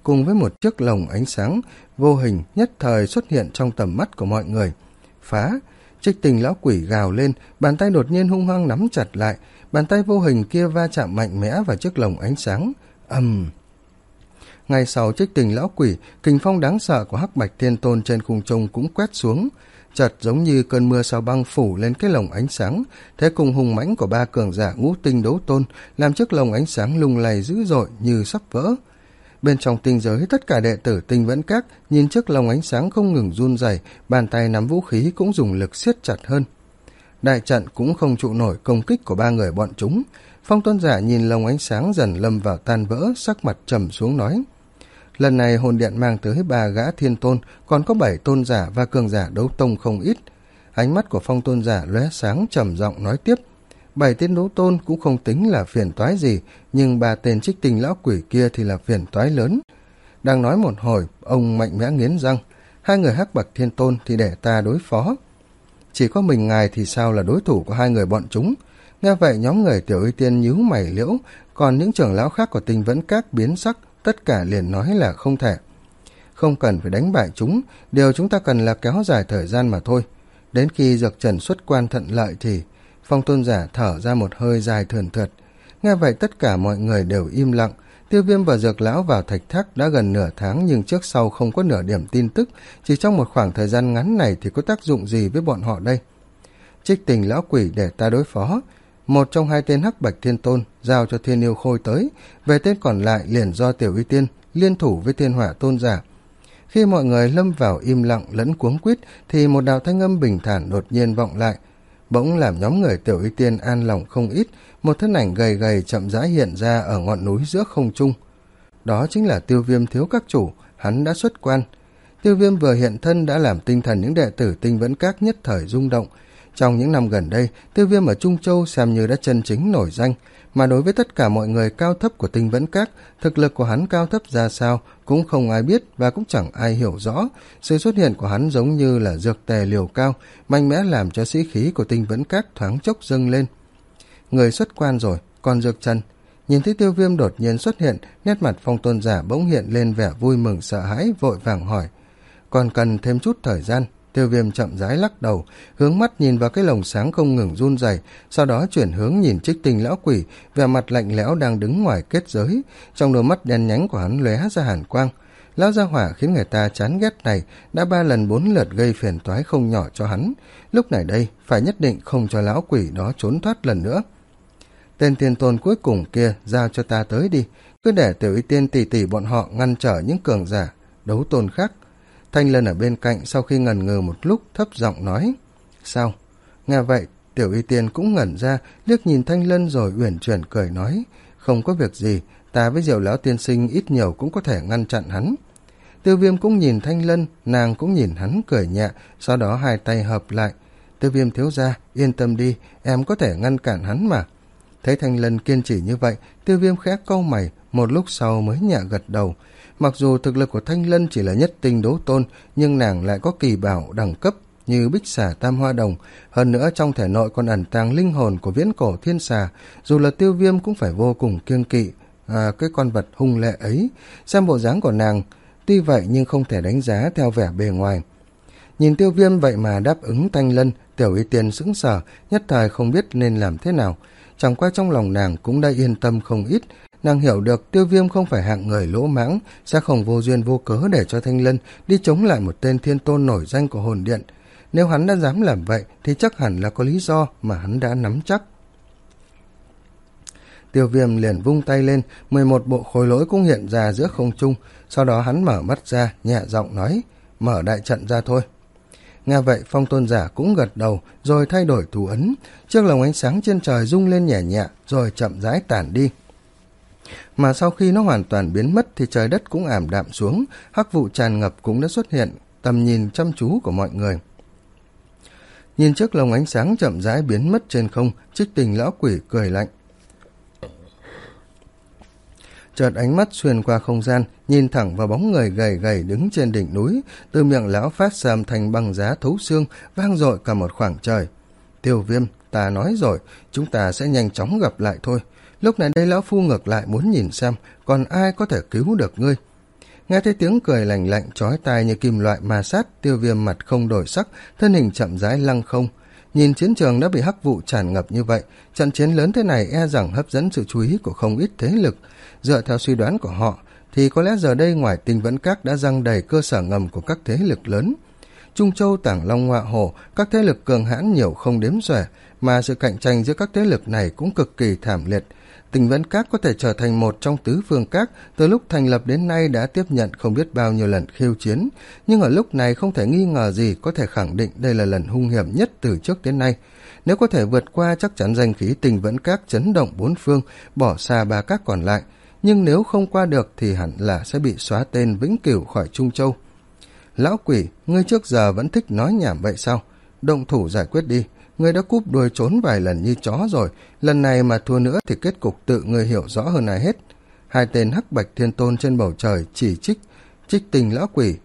Speaker 1: cùng với một chiếc lồng ánh sáng vô hình nhất thời xuất hiện trong tầm mắt của mọi người. Phá! Trích Tình lão quỷ gào lên, bàn tay đột nhiên hung hăng nắm chặt lại, bàn tay vô hình kia va chạm mạnh mẽ vào chiếc lồng ánh sáng. Ầm! Ngay sau Trích Tình lão quỷ, kình phong đáng sợ của Hắc Bạch Thiên Tôn trên khung trung cũng quét xuống, chợt giống như cơn mưa sao băng phủ lên cái lồng ánh sáng, thế cùng hùng mãnh của ba cường giả ngũ tinh đấu tôn làm chiếc lồng ánh sáng lung lay dữ dội như sắp vỡ. Bên trong tinh giới, tất cả đệ tử Tinh Vẫn Các nhìn chiếc lồng ánh sáng không ngừng run rẩy, bàn tay nắm vũ khí cũng dùng lực siết chặt hơn. Đại trận cũng không trụ nổi công kích của ba người bọn chúng. Phong Tôn giả nhìn lồng ánh sáng dần lâm vào tan vỡ, sắc mặt trầm xuống nói: lần này hồn điện mang tới ba gã thiên tôn, còn có bảy tôn giả và cường giả đấu tông không ít. Ánh mắt của Phong Tôn giả lóe sáng, trầm giọng nói tiếp: bảy tên đấu tôn cũng không tính là phiền toái gì, nhưng ba tên Trích Tình lão quỷ kia thì là phiền toái lớn. Đang nói một hồi, ông mạnh mẽ nghiến răng: hai người Hắc Bạch Thiên Tôn thì để ta đối phó. Chỉ có mình ngài thì sao là đối thủ của hai người bọn chúng? Nghe vậy nhóm người Tiểu Y Tiên nhíu mày liễu, còn những trưởng lão khác của Tinh Vẫn Các biến sắc, tất cả liền nói là không thể. Không cần phải đánh bại chúng, điều chúng ta cần là kéo dài thời gian mà thôi. Đến khi Dược Trần xuất quan thuận lợi thì... Phong Tôn giả thở ra một hơi dài thườn thượt. Nghe vậy tất cả mọi người đều im lặng. Tiêu Viêm và Dược lão vào thạch thác đã gần nửa tháng, nhưng trước sau không có nửa điểm tin tức. Chỉ trong một khoảng thời gian ngắn này thì có tác dụng gì với bọn họ đây? Trích Tình lão quỷ để ta đối phó. Một trong hai tên Hắc Bạch Thiên Tôn giao cho Thiên Yêu Khôi tới, về tên còn lại liền do Tiểu Y Tiên liên thủ với Thiên Hỏa Tôn giả. Khi mọi người lâm vào im lặng lẫn cuống quýt thì một đạo thanh âm bình thản đột nhiên vọng lại, bỗng làm nhóm người Tiểu Y Tiên an lòng không ít. Một thân ảnh gầy gầy chậm rãi hiện ra ở ngọn núi giữa không trung. Đó chính là Tiêu Viêm thiếu các chủ, hắn đã xuất quan. Tiêu Viêm vừa hiện thân đã làm tinh thần những đệ tử Tinh Vẫn Các nhất thời rung động. Trong những năm gần đây, Tiêu Viêm ở Trung Châu xem như đã chân chính nổi danh, mà đối với tất cả mọi người cao thấp của Tinh Vẫn Các, thực lực của hắn cao thấp ra sao cũng không ai biết và cũng chẳng ai hiểu rõ. Sự xuất hiện của hắn giống như là dược tề liều cao, mạnh mẽ làm cho sĩ khí của Tinh Vẫn Các thoáng chốc dâng lên. Người xuất quan rồi, còn Dược Trần. Nhìn thấy Tiêu Viêm đột nhiên xuất hiện, nét mặt Phong Tôn giả bỗng hiện lên vẻ vui mừng sợ hãi, vội vàng hỏi: còn cần thêm chút thời gian. Tiêu Viêm chậm rãi lắc đầu, hướng mắt nhìn vào cái lồng sáng không ngừng run rẩy, sau đó chuyển hướng nhìn Trích Tình lão quỷ, vẻ mặt lạnh lẽo đang đứng ngoài kết giới. Trong đôi mắt đen nhánh của hắn lóe ra hàn quang. Lão gia hỏa khiến người ta chán ghét này đã ba lần bốn lượt gây phiền toái không nhỏ cho hắn, lúc này đây phải nhất định không cho lão quỷ đó trốn thoát lần nữa. Tên Thiên Tôn cuối cùng kia giao cho ta tới đi, cứ để Tiểu Y Tiên tỷ tỷ bọn họ ngăn trở những cường giả đấu tôn khác. Thanh Lân ở bên cạnh sau khi ngần ngừ một lúc thấp giọng nói: sao? Nghe vậy Tiểu Y Tiên cũng ngẩn ra, liếc nhìn Thanh Lân rồi uyển chuyển cười nói: không có việc gì, ta với Diệu lão tiên sinh ít nhiều cũng có thể ngăn chặn hắn. Tiêu Viêm cũng nhìn Thanh Lân, nàng cũng nhìn hắn cười nhẹ, sau đó hai tay hợp lại: Tiêu Viêm thiếu gia, yên tâm đi, em có thể ngăn cản hắn mà. Thấy Thanh Lân kiên trì như vậy, Tiêu Viêm khẽ cau mày, một lúc sau mới nhẹ gật đầu. Mặc dù thực lực của Thanh Lân chỉ là nhất tinh đấu tôn, nhưng nàng lại có kỳ bảo đẳng cấp như bích xà tam hoa đồng, hơn nữa trong thể nội còn ẩn tàng linh hồn của viễn cổ thiên xà, dù là Tiêu Viêm cũng phải vô cùng kiêng kỵ à, cái con vật hung lệ ấy. Xem bộ dáng của nàng tuy vậy nhưng không thể đánh giá theo vẻ bề ngoài. Nhìn Tiêu Viêm vậy mà đáp ứng Thanh Lân, Tiểu Y Tiên sững sờ, nhất thời không biết nên làm thế nào. Chẳng qua trong lòng nàng cũng đã yên tâm không ít. Nàng hiểu được Tiêu Viêm không phải hạng người lỗ mãng, sẽ không vô duyên vô cớ để cho Thanh Lân đi chống lại một tên thiên tôn nổi danh của hồn điện. Nếu hắn đã dám làm vậy thì chắc hẳn là có lý do mà hắn đã nắm chắc. Tiêu Viêm liền vung tay lên, mười một bộ khối lỗi cũng hiện ra giữa không trung, sau đó hắn mở mắt ra, nhẹ giọng nói: mở đại trận ra thôi. Nghe vậy Phong Tôn giả cũng gật đầu, rồi thay đổi thủ ấn. Chiếc lồng ánh sáng trên trời rung lên nhẹ nhẹ, rồi chậm rãi tản đi. Mà sau khi nó hoàn toàn biến mất thì trời đất cũng ảm đạm xuống, hắc vụ tràn ngập cũng đã xuất hiện, tầm nhìn chăm chú của mọi người. Nhìn chiếc lồng ánh sáng chậm rãi biến mất trên không, Trích Tình lão quỷ cười lạnh. Chợt ánh mắt xuyên qua không gian, nhìn thẳng vào bóng người gầy gầy đứng trên đỉnh núi, từ miệng lão phát ra âm thanh băng giá thấu xương, vang dội cả một khoảng trời. Tiêu Viêm, ta nói rồi, chúng ta sẽ nhanh chóng gặp lại thôi. Lúc này đây lão phu ngược lại muốn nhìn xem còn ai có thể cứu được ngươi. Nghe thấy tiếng cười lành lạnh chói tai như kim loại ma sát, Tiêu Viêm mặt không đổi sắc, thân hình chậm rãi lăng không. Nhìn chiến trường đã bị hắc vụ tràn ngập như vậy, trận chiến lớn thế này e rằng hấp dẫn sự chú ý của không ít thế lực. Dựa theo suy đoán của họ, thì có lẽ giờ đây ngoài Tinh Vẫn Các đã giăng đầy cơ sở ngầm của các thế lực lớn. Trung Châu, Tảng Long, Ngọa Hổ, các thế lực cường hãn nhiều không đếm xuể, mà sự cạnh tranh giữa các thế lực này cũng cực kỳ thảm liệt. Tinh Vẫn Các có thể trở thành một trong tứ phương các, từ lúc thành lập đến nay đã tiếp nhận không biết bao nhiêu lần khiêu chiến, nhưng ở lúc này không thể nghi ngờ gì có thể khẳng định đây là lần hung hiểm nhất từ trước đến nay. Nếu có thể vượt qua chắc chắn danh khí Tinh Vẫn Các chấn động bốn phương, bỏ xa ba các còn lại, nhưng nếu không qua được thì hẳn là sẽ bị xóa tên vĩnh cửu khỏi Trung Châu. Lão quỷ, ngươi trước giờ vẫn thích nói nhảm vậy sao? Động thủ giải quyết đi, ngươi đã cúp đuôi trốn vài lần như chó rồi, lần này mà thua nữa thì kết cục tự ngươi hiểu rõ hơn ai hết. Hai tên hắc bạch thiên tôn trên bầu trời chỉ trích, Trích Tinh lão quỷ.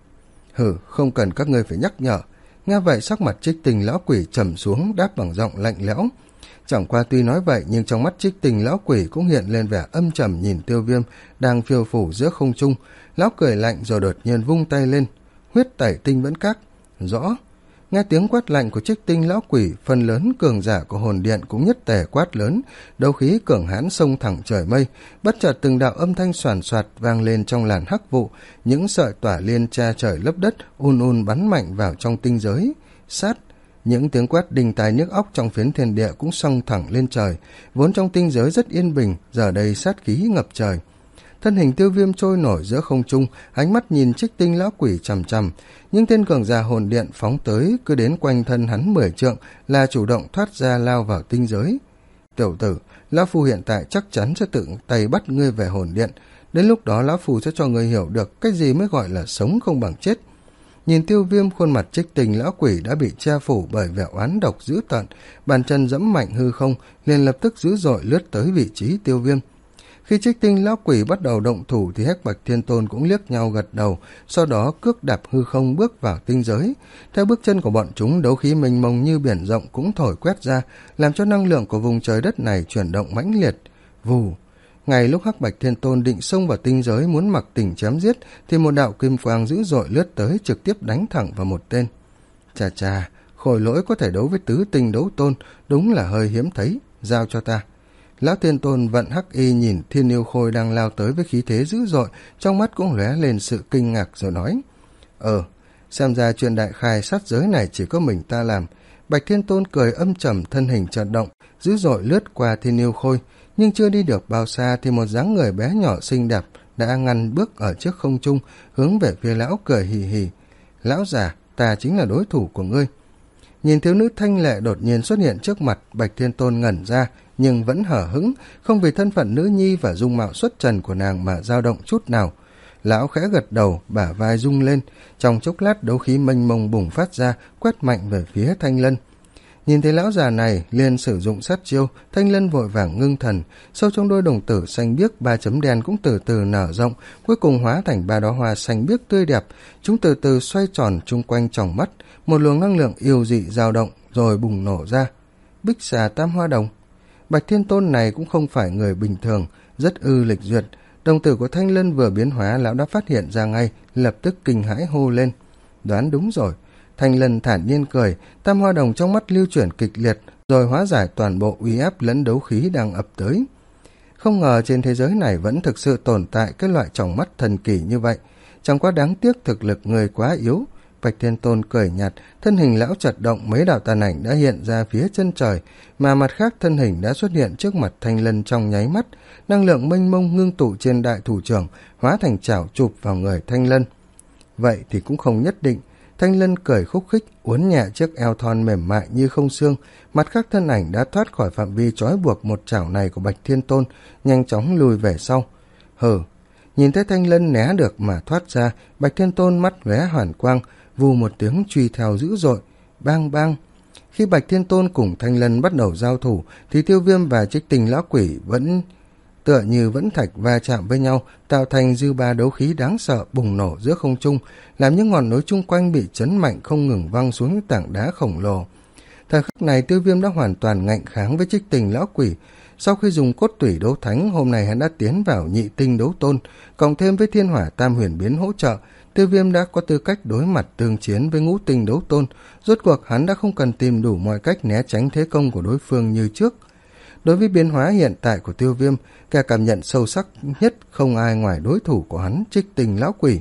Speaker 1: Hừ, không cần các ngươi phải nhắc nhở. Nghe vậy sắc mặt Trích Tinh lão quỷ trầm xuống, đáp bằng giọng lạnh lẽo. Chẳng qua tuy nói vậy nhưng trong mắt Trích Tinh lão quỷ cũng hiện lên vẻ âm trầm nhìn Tiêu Viêm đang phiêu phủ giữa không trung. Lão cười lạnh rồi đột nhiên vung tay lên, huyết tẩy Tinh Vẫn Các. Rõ. Nghe tiếng quát lạnh của Trích Tinh lão quỷ, phần lớn cường giả của hồn điện cũng nhất tề quát lớn, đấu khí cường hãn xông thẳng trời mây. Bất chợt từng đạo âm thanh xoàn xoạt vang lên trong làn hắc vụ, những sợi tỏa liên tra trời lấp đất un un bắn mạnh vào trong tinh giới. Sát. Những tiếng quát đinh tai nhức óc trong phiến thiên địa cũng xông thẳng lên trời, vốn trong tinh giới rất yên bình, giờ đây sát khí ngập trời. Thân hình Tiêu Viêm trôi nổi giữa không trung, ánh mắt nhìn Trích Tinh lão quỷ chằm chằm. Những tên cường giả hồn điện phóng tới, cứ đến quanh thân hắn mười trượng là chủ động thoát ra lao vào tinh giới. Tiểu tử, lão phu hiện tại chắc chắn sẽ tự tay bắt ngươi về hồn điện. Đến lúc đó lão phu sẽ cho ngươi hiểu được cái gì mới gọi là sống không bằng chết. Nhìn Tiêu Viêm, khuôn mặt Trích Tinh lão quỷ đã bị che phủ bởi vẻ oán độc dữ tợn, bàn chân giẫm mạnh hư không, liền lập tức dữ dội lướt tới vị trí Tiêu Viêm. Khi Trích Tinh lão quỷ bắt đầu động thủ thì Hắc Bạch Thiên Tôn cũng liếc nhau gật đầu, sau đó cước đạp hư không bước vào tinh giới. Theo bước chân của bọn chúng, đấu khí mênh mông như biển rộng cũng thổi quét ra, làm cho năng lượng của vùng trời đất này chuyển động mãnh liệt. Vù. Ngay lúc Hắc Bạch Thiên Tôn định xông vào tinh giới muốn mặc tình chém giết, thì một đạo kim quang dữ dội lướt tới trực tiếp đánh thẳng vào một tên. Chà chà, Khôi Lỗi có thể đấu với tứ tinh đấu tôn, đúng là hơi hiếm thấy, giao cho ta. Lão Thiên Tôn vận hắc y nhìn Thiên Yêu Khôi đang lao tới với khí thế dữ dội, trong mắt cũng lóe lên sự kinh ngạc rồi nói: Ờ, xem ra chuyện đại khai sát giới này chỉ có mình ta làm. Bạch Thiên Tôn cười âm trầm, thân hình chợt động, dữ dội lướt qua Thiên Yêu Khôi, nhưng chưa đi được bao xa thì một dáng người bé nhỏ xinh đẹp đã ngăn bước ở trước không trung, hướng về phía lão cười hì hì. Lão già, ta chính là đối thủ của ngươi. Nhìn thiếu nữ thanh lệ đột nhiên xuất hiện trước mặt, Bạch Thiên Tôn ngẩn ra, nhưng vẫn hở hững, không vì thân phận nữ nhi và dung mạo xuất trần của nàng mà dao động chút nào. Lão khẽ gật đầu, bả vai rung lên, trong chốc lát đấu khí mênh mông bùng phát ra, quét mạnh về phía Thanh Lân. Nhìn thấy lão già này, liền sử dụng sát chiêu, Thanh Lân vội vàng ngưng thần, sâu trong đôi đồng tử xanh biếc ba chấm đen cũng từ từ nở rộng, cuối cùng hóa thành ba đóa hoa xanh biếc tươi đẹp. Chúng từ từ xoay tròn chung quanh tròng mắt, một luồng năng lượng yêu dị dao động rồi bùng nổ ra. Bích xà tam hoa đồng. Bạch Thiên Tôn này cũng không phải người bình thường, rất ư lịch duyệt. Đồng tử của Thanh Lân vừa biến hóa, lão đã phát hiện ra ngay, lập tức kinh hãi hô lên. Đoán đúng rồi. Thanh Lân thản nhiên cười, tam hoa đồng trong mắt lưu chuyển kịch liệt, rồi hóa giải toàn bộ uy áp lẫn đấu khí đang ập tới. Không ngờ trên thế giới này vẫn thực sự tồn tại cái loại tròng mắt thần kỳ như vậy. Chẳng quá đáng tiếc thực lực người quá yếu. Bạch Thiên Tôn cười nhạt, thân hình lão chật động, mấy đạo tàn ảnh đã hiện ra phía chân trời, mà mặt khác thân hình đã xuất hiện trước mặt Thanh Lân trong nháy mắt, năng lượng mênh mông ngưng tụ trên đại thủ trưởng, hóa thành chảo chụp vào người Thanh Lân. Vậy thì cũng không nhất định. Thanh Lân cười khúc khích, uốn nhẹ chiếc eo thon mềm mại như không xương, mặt khác thân ảnh đã thoát khỏi phạm vi trói buộc một chảo này của Bạch Thiên Tôn, nhanh chóng lùi về sau. Hừ, nhìn thấy Thanh Lân né được mà thoát ra, Bạch Thiên Tôn mắt lóe hoàn quang, vù một tiếng truy theo dữ dội, bang bang. Khi Bạch Thiên Tôn cùng Thanh Lân bắt đầu giao thủ, thì Tiêu Viêm và Trích Tinh lão quỷ vẫn tựa như vẫn thạch va chạm với nhau, tạo thành dư ba đấu khí đáng sợ bùng nổ giữa không trung, làm những ngọn núi chung quanh bị chấn mạnh không ngừng văng xuống những tảng đá khổng lồ. Thời khắc này Tiêu Viêm đã hoàn toàn ngạnh kháng với Trích Tinh lão quỷ, Sau khi dùng cốt tủy đấu thánh, hôm nay hắn đã tiến vào nhị tinh đấu tôn, cộng thêm với thiên hỏa tam huyền biến hỗ trợ, Tiêu Viêm đã có tư cách đối mặt tương chiến với ngũ tinh đấu tôn. Rốt cuộc hắn đã không cần tìm đủ mọi cách né tránh thế công của đối phương như trước. Đối với biến hóa hiện tại của Tiêu Viêm, kẻ cảm nhận sâu sắc nhất không ai ngoài đối thủ của hắn, Trích Tinh lão quỷ.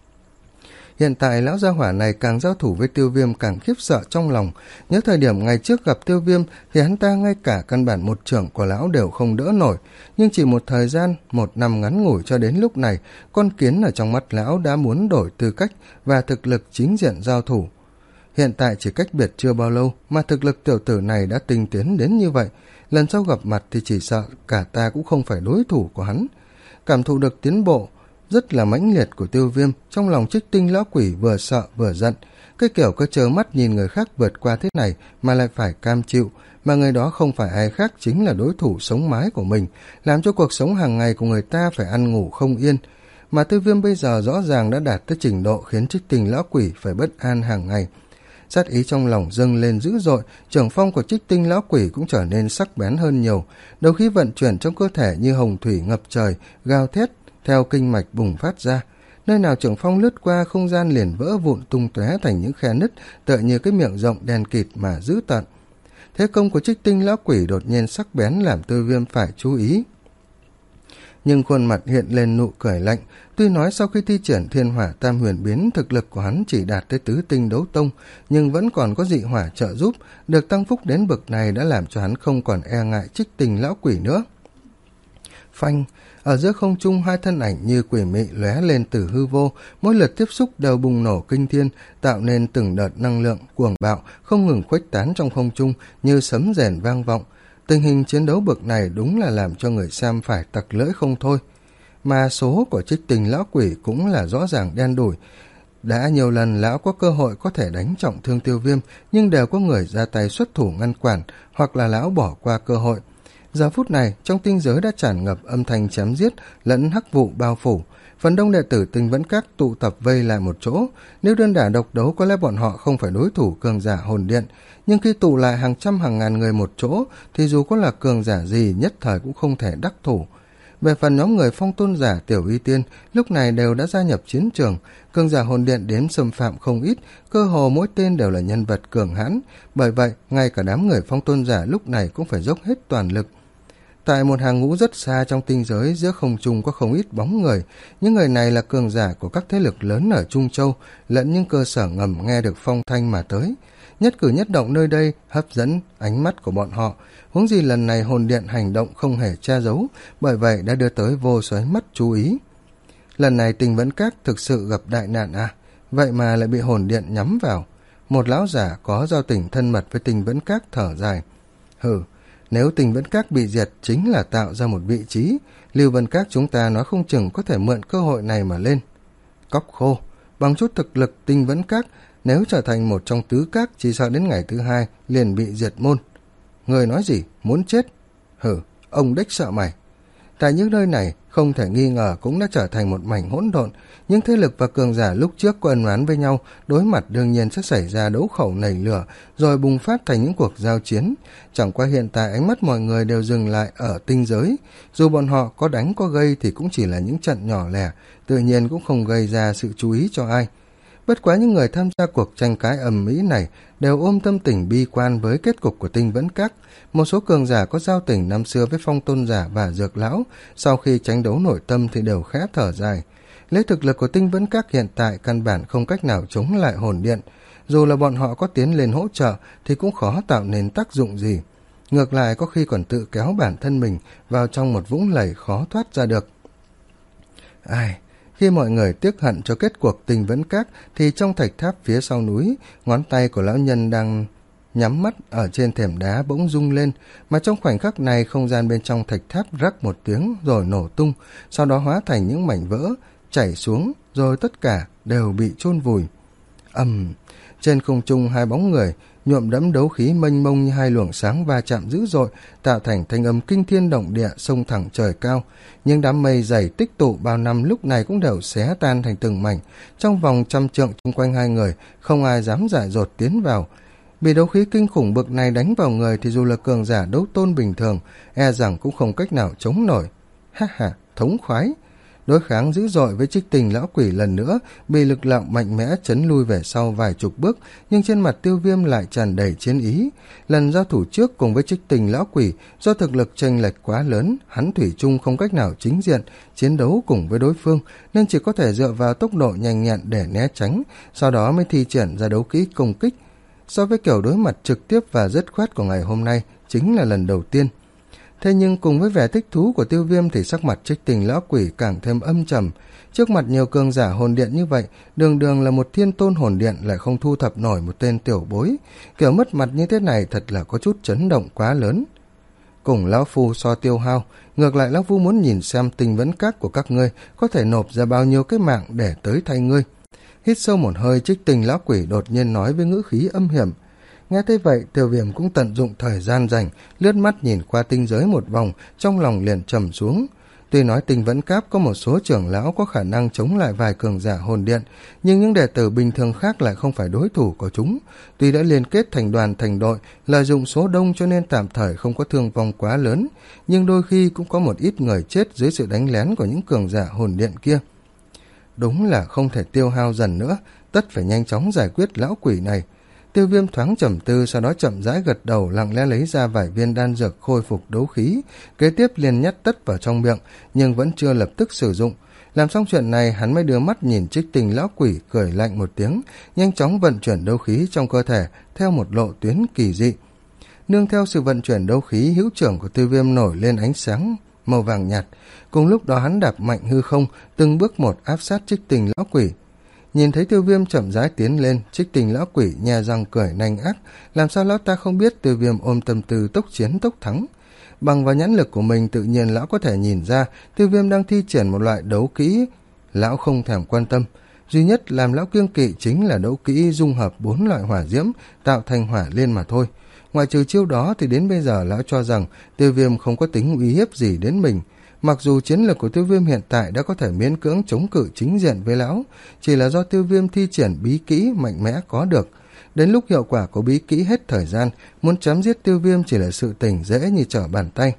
Speaker 1: Hiện tại lão gia hỏa này càng giao thủ với Tiêu Viêm càng khiếp sợ trong lòng. Nhớ thời điểm ngày trước gặp Tiêu Viêm thì hắn ta ngay cả căn bản một chưởng của lão đều không đỡ nổi. Nhưng chỉ một thời gian, một năm ngắn ngủi cho đến lúc này, con kiến ở trong mắt lão đã muốn đổi tư cách và thực lực chính diện giao thủ. Hiện tại chỉ cách biệt chưa bao lâu mà thực lực tiểu tử này đã tinh tiến đến như vậy. Lần sau gặp mặt thì chỉ sợ cả ta cũng không phải đối thủ của hắn. Cảm thụ được tiến bộ rất là mãnh liệt của Tiêu Viêm, trong lòng Trích Tinh lão quỷ vừa sợ vừa giận. Cái kiểu cứ trơ mắt nhìn người khác vượt qua thế này mà lại phải cam chịu, mà người đó không phải ai khác chính là đối thủ sống mái của mình, làm cho cuộc sống hàng ngày của người ta phải ăn ngủ không yên. Mà Tiêu Viêm bây giờ rõ ràng đã đạt tới trình độ khiến Trích Tinh lão quỷ phải bất an hàng ngày. Sát ý trong lòng dâng lên dữ dội, trưởng phong của Trích Tinh lão quỷ cũng trở nên sắc bén hơn nhiều, đầu khí vận chuyển trong cơ thể như hồng thủy ngập trời, gào thét theo kinh mạch bùng phát ra. Nơi nào trưởng phong lướt qua, không gian liền vỡ vụn tung tóe thành những khe nứt, tựa như cái miệng rộng đen kịt mà dữ tợn. Thế công của Trích Tinh lão quỷ đột nhiên sắc bén làm Tiêu Viêm phải chú ý. Nhưng khuôn mặt hiện lên nụ cười lạnh. Tuy nói sau khi thi triển thiên hỏa tam huyền biến, thực lực của hắn chỉ đạt tới tứ tinh đấu tông, nhưng vẫn còn có dị hỏa trợ giúp, được tăng phúc đến bậc này đã làm cho hắn không còn e ngại Trích Tinh lão quỷ nữa. Phanh, ở giữa không trung hai thân ảnh như quỷ mị lóe lên từ hư vô, mỗi lượt tiếp xúc đều bùng nổ kinh thiên, tạo nên từng đợt năng lượng cuồng bạo không ngừng khuếch tán trong không trung như sấm rền vang vọng. Tình hình chiến đấu bậc này đúng là làm cho người xem phải tặc lưỡi không thôi. Mà số của Trích Tinh lão quỷ cũng là rõ ràng đen đủi. Đã nhiều lần lão có cơ hội có thể đánh trọng thương Tiêu Viêm, nhưng đều có người ra tay xuất thủ ngăn cản, hoặc là lão bỏ qua cơ hội. Giờ phút này, trong tinh giới đã tràn ngập âm thanh chém giết lẫn hắc vụ bao phủ. Phần đông đệ tử Tinh Vẫn Các tụ tập vây lại một chỗ. Nếu đơn đả độc đấu có lẽ bọn họ không phải đối thủ cường giả hồn điện, nhưng khi tụ lại hàng trăm hàng ngàn người một chỗ thì dù có là cường giả gì nhất thời cũng không thể đắc thủ. Về phần nhóm người phong tôn giả Tiểu Y Tiên, lúc này đều đã gia nhập chiến trường. Cường giả hồn điện đến xâm phạm không ít, cơ hồ mỗi tên đều là nhân vật cường hãn. Bởi vậy, ngay cả đám người phong tôn giả lúc này cũng phải dốc hết toàn lực. Tại một hàng ngũ rất xa trong tinh giới, giữa không trung có không ít bóng người. Những người này là cường giả của các thế lực lớn ở Trung Châu, lẫn những cơ sở ngầm nghe được phong thanh mà tới. Nhất cử nhất động nơi đây hấp dẫn ánh mắt của bọn họ. Huống gì lần này hồn điện hành động không hề che giấu, bởi vậy đã đưa tới vô số ánh mắt chú ý. Lần này Tinh Vẫn Các thực sự gặp đại nạn à? Vậy mà lại bị hồn điện nhắm vào. Một lão giả có giao tình thân mật với Tinh Vẫn Các thở dài. Hừ, nếu Tinh Vẫn Các bị diệt chính là tạo ra một vị trí, Lưu Vân Các chúng ta nói không chừng có thể mượn cơ hội này mà lên. Cóc khô, bằng chút thực lực Tinh Vẫn Các, nếu trở thành một trong tứ các chỉ sợ đến ngày thứ hai liền bị diệt môn. Người nói gì? Muốn chết? Hử, ông đếch sợ mày. Tại những nơi này không thể nghi ngờ cũng đã trở thành một mảnh hỗn độn. Những thế lực và cường giả lúc trước có ân oán với nhau, đối mặt đương nhiên sẽ xảy ra đấu khẩu nảy lửa, rồi bùng phát thành những cuộc giao chiến. Chẳng qua hiện tại ánh mắt mọi người đều dừng lại ở tinh giới. Dù bọn họ có đánh có gây thì cũng chỉ là những trận nhỏ lẻ, tự nhiên cũng không gây ra sự chú ý cho ai. Bất quá những người tham gia cuộc tranh cãi ầm ĩ này đều ôm tâm tình bi quan với kết cục của Tinh Vẫn Các. Một số cường giả có giao tình năm xưa với phong tôn giả và dược lão, sau khi tranh đấu nội tâm thì đều khẽ thở dài. Lấy thực lực của Tinh Vẫn Các hiện tại căn bản không cách nào chống lại hồn điện. Dù là bọn họ có tiến lên hỗ trợ thì cũng khó tạo nên tác dụng gì. Ngược lại có khi còn tự kéo bản thân mình vào trong một vũng lầy khó thoát ra được. Ai... Khi mọi người tiếc hận cho kết cuộc Tinh Vẫn Các thì trong thạch tháp phía sau núi, ngón tay của lão nhân đang nhắm mắt ở trên thềm đá bỗng rung lên, mà trong khoảnh khắc này không gian bên trong thạch tháp rắc một tiếng rồi nổ tung, sau đó hóa thành những mảnh vỡ, chảy xuống rồi tất cả đều bị chôn vùi. Ầm, trên không trung hai bóng người nhuộm đẫm đấu khí mênh mông như hai luồng sáng va chạm dữ dội, tạo thành thanh âm kinh thiên động địa xông thẳng trời cao. Nhưng đám mây dày tích tụ bao năm lúc này cũng đều xé tan thành từng mảnh. Trong vòng trăm trượng xung quanh hai người, không ai dám dại dột tiến vào. Bị đấu khí kinh khủng bực này đánh vào người thì dù là cường giả đấu tôn bình thường, e rằng cũng không cách nào chống nổi. Ha ha, thống khoái. Đối kháng dữ dội với Trích Tình lão quỷ lần nữa, bị lực lượng mạnh mẽ chấn lui về sau vài chục bước, nhưng trên mặt Tiêu Viêm lại tràn đầy chiến ý. Lần giao thủ trước cùng với Trích Tình lão quỷ, do thực lực chênh lệch quá lớn, hắn thủy chung không cách nào chính diện chiến đấu cùng với đối phương, nên chỉ có thể dựa vào tốc độ nhanh nhẹn để né tránh, sau đó mới thi triển ra đấu kỹ công kích. So với kiểu đối mặt trực tiếp và dứt khoát của ngày hôm nay, chính là lần đầu tiên. Thế nhưng cùng với vẻ thích thú của Tiêu Viêm thì sắc mặt Trích Tình lão quỷ càng thêm âm trầm. Trước mặt nhiều cường giả hồn điện như vậy, đường đường là một thiên tôn hồn điện lại không thu thập nổi một tên tiểu bối. Kiểu mất mặt như thế này thật là có chút chấn động quá lớn. Cùng lão phu so tiêu hao, ngược lại lão phu muốn nhìn xem tình vấn các của các ngươi có thể nộp ra bao nhiêu cái mạng để tới thay ngươi. Hít sâu một hơi, Trích Tình lão quỷ đột nhiên nói với ngữ khí âm hiểm. Nghe thấy vậy, Tiêu Viêm cũng tận dụng thời gian rảnh, lướt mắt nhìn qua tinh giới một vòng, trong lòng liền trầm xuống. Tuy nói Tinh Vẫn Cáp có một số trưởng lão có khả năng chống lại vài cường giả hồn điện, nhưng những đệ tử bình thường khác lại không phải đối thủ của chúng. Tuy đã liên kết thành đoàn thành đội, lợi dụng số đông cho nên tạm thời không có thương vong quá lớn, nhưng đôi khi cũng có một ít người chết dưới sự đánh lén của những cường giả hồn điện kia. Đúng là không thể tiêu hao dần nữa, tất phải nhanh chóng giải quyết lão quỷ này. Tiêu Viêm thoáng trầm tư, sau đó chậm rãi gật đầu, lặng lẽ lấy ra vài viên đan dược khôi phục đấu khí, kế tiếp liền nhét tất vào trong miệng, nhưng vẫn chưa lập tức sử dụng. Làm xong chuyện này, hắn mới đưa mắt nhìn Trích Tình lão quỷ, cười lạnh một tiếng, nhanh chóng vận chuyển đấu khí trong cơ thể theo một lộ tuyến kỳ dị. Nương theo sự vận chuyển đấu khí, hữu trưởng của Tiêu Viêm nổi lên ánh sáng màu vàng nhạt. Cùng lúc đó hắn đạp mạnh hư không, từng bước một áp sát Trích Tình lão quỷ. Nhìn thấy Tiêu Viêm chậm rãi tiến lên, Trích Tình lão quỷ nhe răng cười nanh ác. Làm sao lão ta không biết Tiêu Viêm ôm tâm tư tốc chiến tốc thắng? Bằng vào nhãn lực của mình, tự nhiên lão có thể nhìn ra Tiêu Viêm đang thi triển một loại đấu kỹ. Lão không thèm quan tâm, duy nhất làm lão kiêng kỵ chính là đấu kỹ dung hợp bốn loại hỏa diễm tạo thành hỏa liên mà thôi. Ngoài trừ chiêu đó thì đến bây giờ lão cho rằng Tiêu Viêm không có tính uy hiếp gì đến mình. Mặc dù chiến lược của Tiêu Viêm hiện tại đã có thể miễn cưỡng chống cự chính diện với lão, chỉ là do Tiêu Viêm thi triển bí kỹ mạnh mẽ có được. Đến lúc hiệu quả của bí kỹ hết thời gian, muốn chém giết Tiêu Viêm chỉ là sự tình dễ như trở bàn tay.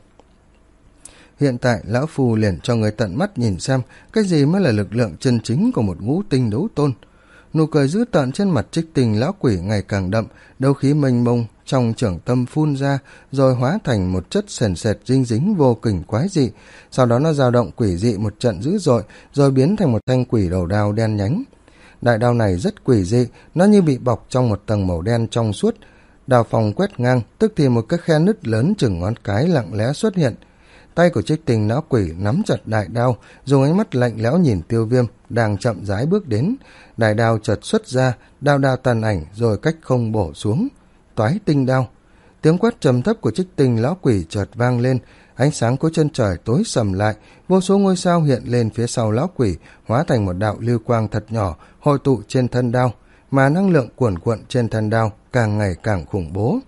Speaker 1: Hiện tại, lão phù liền cho người tận mắt nhìn xem cái gì mới là lực lượng chân chính của một ngũ tinh đấu tôn. Nụ cười dữ tợn trên mặt Trích Tình lão quỷ ngày càng đậm, đấu khí mênh mông trong trưởng tâm phun ra, rồi hóa thành một chất sền sệt dinh dính vô cùng quái dị. Sau đó nó dao động quỷ dị một trận dữ dội, rồi biến thành một thanh quỷ đầu đao đen nhánh. Đại đao này rất quỷ dị, nó như bị bọc trong một tầng màu đen trong suốt. Đao phòng quét ngang, tức thì một cái khe nứt lớn chừng ngón cái lặng lẽ xuất hiện. Tay của Trích Tình lão quỷ nắm chặt đại đao, dùng ánh mắt lạnh lẽo nhìn Tiêu Viêm đang chậm rãi bước đến. Đại đao chợt xuất ra, đao đao tàn ảnh rồi cách không bổ xuống. Toái tinh đao. Tiếng quát trầm thấp của Trích Tình lão quỷ chợt vang lên, ánh sáng của chân trời tối sầm lại, vô số ngôi sao hiện lên phía sau lão quỷ, hóa thành một đạo lưu quang thật nhỏ hội tụ trên thân đao, mà năng lượng cuồn cuộn trên thân đao càng ngày càng khủng bố.